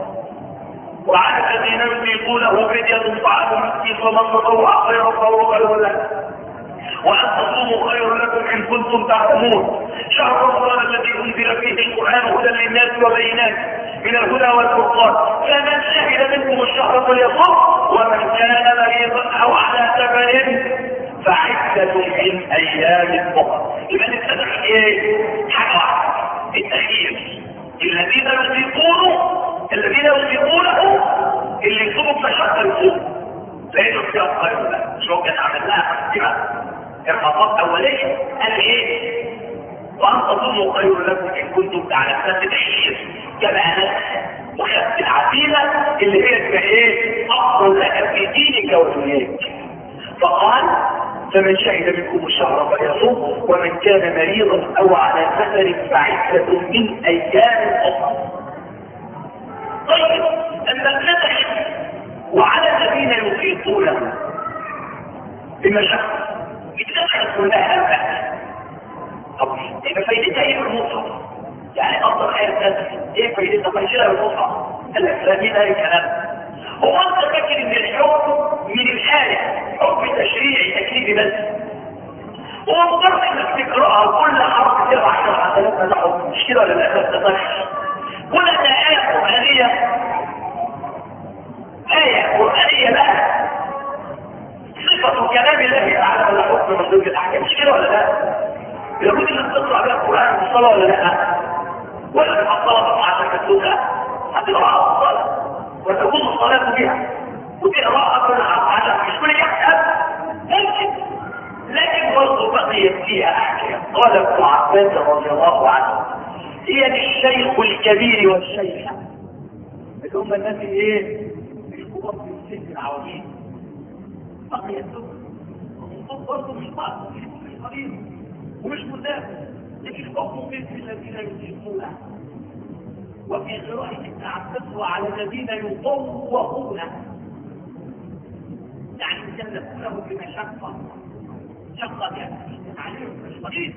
وعلى الذين يطيقونه فدية طعام مسكين فمن تطوع خيرا فهو خير له، وأن تصوموا خير لكم إن كنتم تعلمون. شهر رمضان الذي أنزل فيه القرآن هدى للناس وبينات من الهدى والفرقان، فمن شهد منكم الشهر فليصم، ومن كان مريضا أو على سفر فعدة من أيام أخرى. يبقى نتفق إيه؟ حاجة واحدة، التخيير. الذين يطيقونه الذين يطيقونه اللي يصوموا بمشقة يصوموا لأنه فيها خير له. شو كان عمل لها كده؟ الخطاب اوليه قال ايه؟ وان تصوموا خير لكم ان كنتم تعلمون. تحيير كما وخدت العزيمه اللي هي تبقى ايه؟ افضل لك في دينك ودنياك. فقال فمن شهد منكم الشهر فليصوم، ومن كان مريضا او على سفر فعدة من ايام اخرى. طيب اما فتح وعلى الذين يطيقونه بمشقة بتدخل كلها هذا. طب يبقى فايدتها ايه في المصحف؟ يعني افضل حاجه تنزل ايه فايدتها؟ ما يشيلها بالمصحف الاسلاميين اي كلام. هو انت فاكر ان الحكم من الآية حكم تشريعي تكليفي بس؟ هو مجرد انك تقراها كل حرف تقرا عشر حسنات ده حكم، مش كده ولا لا؟ ما تتفقش كل ده آية قرآنية، آية قرآنية لها صفة كلام الله تعالى ولا حكم من ضمن الأحكام، مش كده ولا لا؟ لابد انك تقرا بها القرآن في الصلاة ولا لا؟ ولا تحصلها عشان تتلوها هتقراها في الصلاة وتكون الصلاة بها وتقراها كل حرف عشان مش كل يحسب ممكن، لكن برضه بقيت فيها أحكام. قال ابن عباس رضي الله عنه هي للشيخ الكبير والشيخة اللي هم الناس ايه؟ الكبار في السن العواجيز بقيت لهم برضه مش بعض مش قريب ومش مسافر، لكن حكم مثل الذين يطيقونه. وفي قراءة ابن عباس وعلى الذين يطوقونه يعني يكلفونه بمشقة شقة يعني عليهم مش قريب.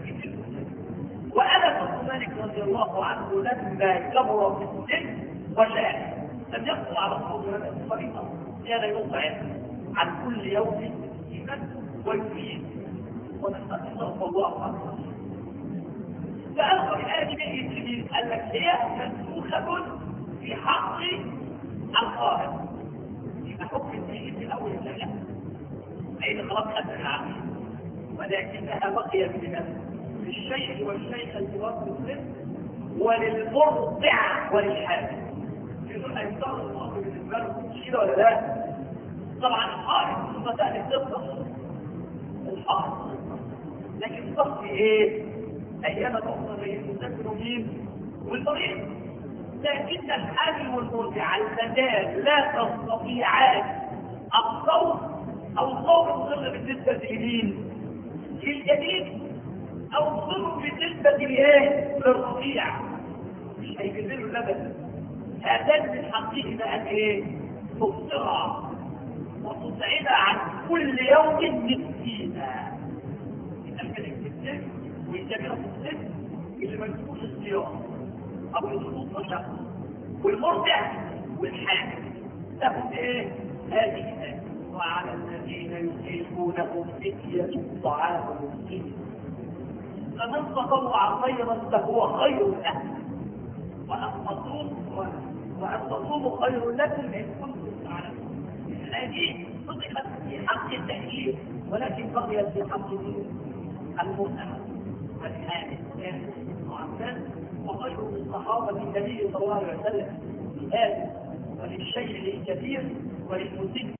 وأنس بن مالك رضي الله عنه لما كبر في السن وشاء لم يقضي على الصوم هذه الطريقة، كان يطعم عن كل يوم مسكينا ويفيد ونستغفر الله عنه. فأخذ الآية الكبير قال لك هي منسوخة في حق القائم في حكم التأييد الأول لا فإن خلاص خدت العقل، ولكنها بقيت للشيخ والشيخ الكبار في السن وللمرضع وللحامل. يقول أن يضر الأمر بالنسبة له مش كده ولا لا؟ طبعا الحائط مسألة الطفل الحائط، لكن الطفل ايه؟ أيام الأخرى يستثمروا مين؟ والطريق. لكن الحامل والمرضع اللذان لا تستطيعان الصوت أو الصوت الظل بالنسبة لمين؟ للجديد أو الظل بالنسبة لإيه؟ للرضيع مش هيجزلوا اللبن. هذان من حقهما أن إيه؟ تفطرا وتسعد عن كل يوم مسكينا. الكلمة مسكين والجميع مسكين اللي ما يكونش الصيام أو يكون مشقة، والمرضع والحامل لهم إيه؟ هذه الآية وعلى الذين يطيقونه فدية طعام مسكين فمن تطوع خيرا فهو خير له وأن تصوموا وأن تصوموا خير لكم إن كنتم تعلمون. هذه صدقت في حق التأكيد ولكن بقيت في حق المرأة والحامل وعبان وخير الصحابة النبي صلى الله عليه وسلم هذا وللشيء الكبير وللمسن